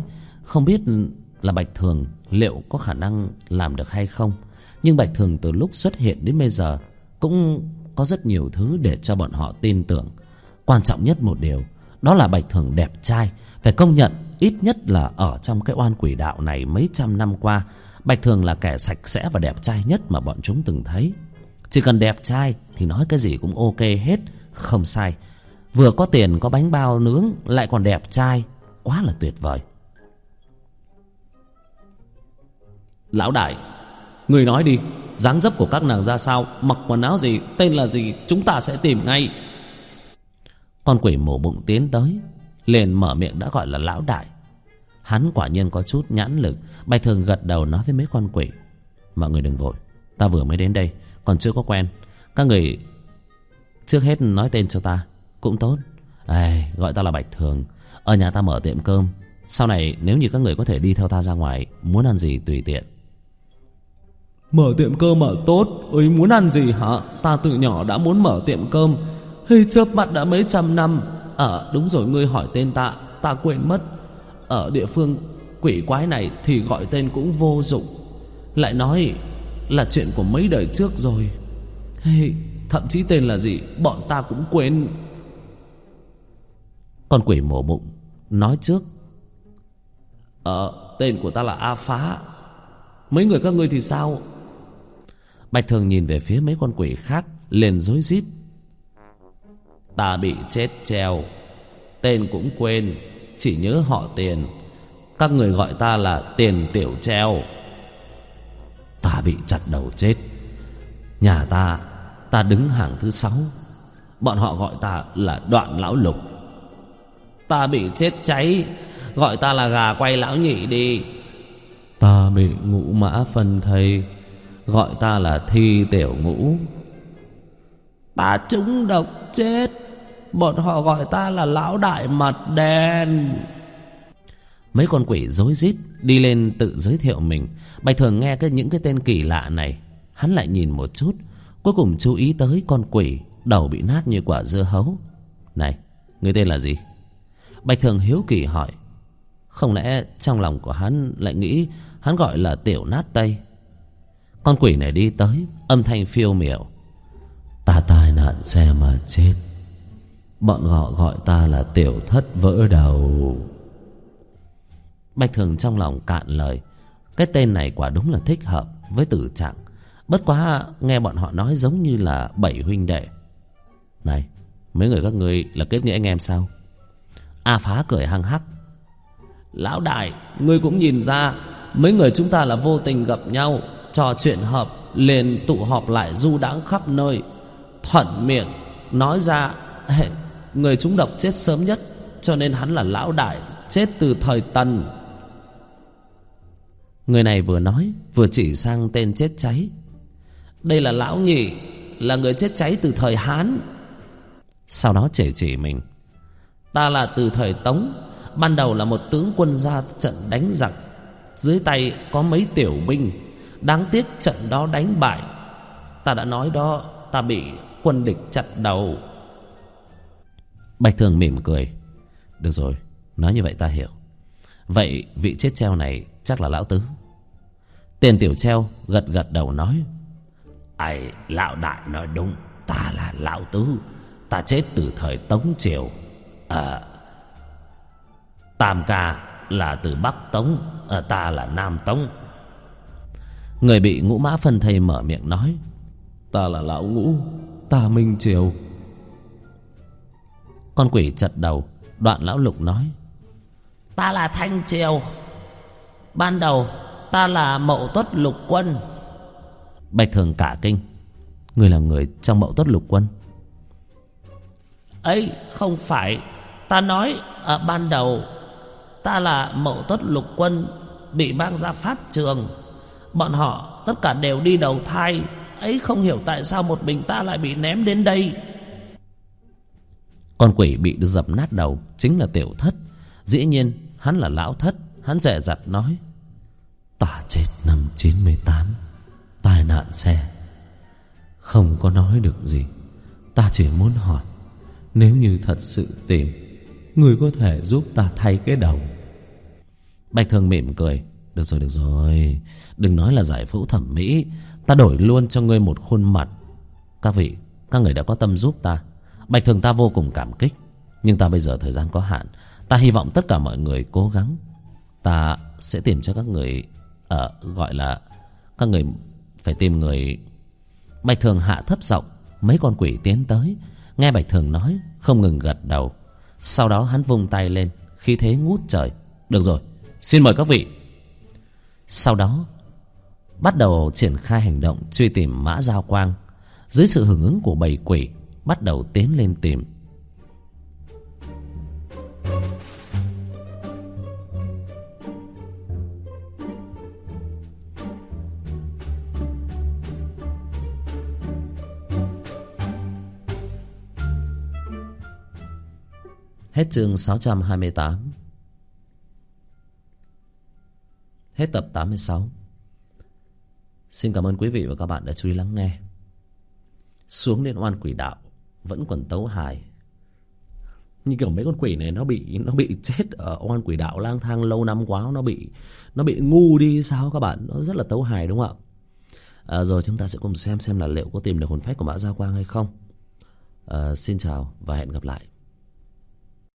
Không biết là Bạch Thường liệu có khả năng làm được hay không, nhưng Bạch Thường từ lúc xuất hiện đến bây giờ cũng có rất nhiều thứ để cho bọn họ tin tưởng. Quan trọng nhất một điều, đó là Bạch Thường đẹp trai. Phải công nhận, ít nhất là ở trong cái oan quỷ đạo này mấy trăm năm qua, Bạch Thường là kẻ sạch sẽ và đẹp trai nhất mà bọn chúng từng thấy. Chỉ cần đẹp trai thì nói cái gì cũng ok hết, không sai. Vừa có tiền, có bánh bao nướng, lại còn đẹp trai, quá là tuyệt vời. Lão đại, người nói đi, dáng dấp của các nàng ra sao, mặc quần áo gì, tên là gì, chúng ta sẽ tìm ngay. Con quỷ mổ bụng tiến tới, liền mở miệng đã gọi là lão đại. Hắn quả nhiên có chút nhãn lực. Bạch Thường gật đầu nói với mấy con quỷ: mọi người đừng vội, ta vừa mới đến đây, còn chưa có quen. Các người trước hết nói tên cho ta cũng tốt. Gọi ta là Bạch Thường, ở nhà ta mở tiệm cơm. Sau này nếu như các người có thể đi theo ta ra ngoài, muốn ăn gì tùy tiện. Mở tiệm cơm mở tốt. Ơi, muốn ăn gì hả? Ta từ nhỏ đã muốn mở tiệm cơm, hay chớp mắt đã mấy trăm năm. Đúng rồi, ngươi hỏi tên ta quên mất. Ở địa phương quỷ quái này thì gọi tên cũng vô dụng, lại nói là chuyện của mấy đời trước rồi. Thậm chí tên là gì bọn ta cũng quên. Con quỷ mổ bụng nói trước: tên của ta là A Phá. Mấy người các ngươi thì sao? Bạch Thường nhìn về phía mấy con quỷ khác, liền rối rít: ta bị chết treo, tên cũng quên, chỉ nhớ họ Tiền. Các người gọi ta là Tiền Tiểu Treo. Ta bị chặt đầu chết, nhà ta đứng hàng thứ 6. Bọn họ gọi ta là Đoạn Lão Lục. Ta bị chết cháy, gọi ta là Gà Quay Lão Nhị đi. Ta bị ngũ mã phân thây, gọi ta là Thi Tiểu Ngũ. Ta trúng độc chết, bọn họ gọi ta là Lão Đại Mặt Đen. Mấy con quỷ rối rít đi lên tự giới thiệu mình. Bạch Thường nghe những cái tên kỳ lạ này, hắn lại nhìn một chút, cuối cùng chú ý tới con quỷ đầu bị nát như quả dưa hấu. Này, người tên là gì? Bạch Thường hiếu kỳ hỏi. Không lẽ trong lòng của hắn lại nghĩ hắn gọi là Tiểu Nát Tây? Con quỷ này đi tới, âm thanh phiêu miểu: ta tai nạn xe mà chết, bọn họ gọi ta là Tiểu Thất Vỡ Đầu. Bạch Thường trong lòng cạn lời. Cái tên này quả đúng là thích hợp với tử trạng. Bất quá nghe bọn họ nói giống như là 7 huynh đệ. Này, mấy người các ngươi là kết nghĩa anh em sao? A Phá cười hăng hắc: lão đại, ngươi cũng nhìn ra, mấy người chúng ta là vô tình gặp nhau, trò chuyện hợp, liền tụ họp lại du đãng khắp nơi. Thuận miệng nói ra người trúng độc chết sớm nhất, cho nên hắn là lão đại, chết từ thời Tần. Người này vừa nói vừa chỉ sang tên chết cháy: đây là lão nhị, là người chết cháy từ thời Hán. Sau đó chỉ mình: ta là từ thời Tống, ban đầu là một tướng quân ra trận đánh giặc, dưới tay có mấy tiểu binh, đáng tiếc trận đó đánh bại. Ta đã nói đó, ta bị quân địch chặt đầu. Bạch Thường mỉm cười: được rồi, nói như vậy ta hiểu. Vậy vị chết treo này chắc là lão tứ. Tiền Tiểu Treo gật đầu nói: lão đại nói đúng, ta là lão tứ. Ta chết từ thời Tống Triều. Tam ca là từ Bắc Tống, ta là Nam Tống. Người bị ngũ mã phân thây mở miệng nói: ta là lão Ngũ, ta Minh Triều. Con quỷ chật đầu. Đoạn Lão Lục nói: ta là Thanh Triều, ban đầu ta là Mậu Tuất Lục Quân. Bạch Thường cả kinh: người là người trong Mậu Tuất Lục Quân? Ấy không phải, ta nói ban đầu ta là Mậu Tuất Lục Quân, bị mang ra pháp trường. Bọn họ tất cả đều đi đầu thai, ấy không hiểu tại sao một mình ta lại bị ném đến đây. Con quỷ bị dập nát đầu chính là Tiểu Thất. Dĩ nhiên hắn là lão thất. Hắn dè dặt nói: ta chết năm 98, tai nạn xe. Không có nói được gì. Ta chỉ muốn hỏi, nếu như thật sự tìm, người có thể giúp ta thay cái đầu? Bạch Thường mỉm cười. Được rồi, đừng nói là giải phẫu thẩm mỹ, ta đổi luôn cho ngươi một khuôn mặt. Các vị, các người đã có tâm giúp ta, Bạch Thường ta vô cùng cảm kích. Nhưng ta bây giờ thời gian có hạn, ta hy vọng tất cả mọi người cố gắng. Ta sẽ tìm cho các người gọi là các người phải tìm người. Bạch Thường hạ thấp giọng. Mấy con quỷ tiến tới, nghe Bạch Thường nói không ngừng gật đầu. Sau đó hắn vung tay lên, khí thế ngút trời. Được rồi, xin mời các vị. Sau đó bắt đầu triển khai hành động truy tìm Mã Giao Quang. Dưới sự hưởng ứng của bầy quỷ, bắt đầu tiến lên tìm. Hết chương 628. Hết tập 86. Xin cảm ơn quý vị và các bạn đã chú ý lắng nghe. Xuống đến oan quỷ đạo vẫn còn tấu hài. Như kiểu mấy con quỷ này nó bị chết ở oan quỷ đạo lang thang lâu năm quá, nó bị ngu đi sao các bạn, nó rất là tấu hài đúng không ạ? Rồi chúng ta sẽ cùng xem là liệu có tìm được hồn phách của Mã Giao Quang hay không. Xin chào và hẹn gặp lại.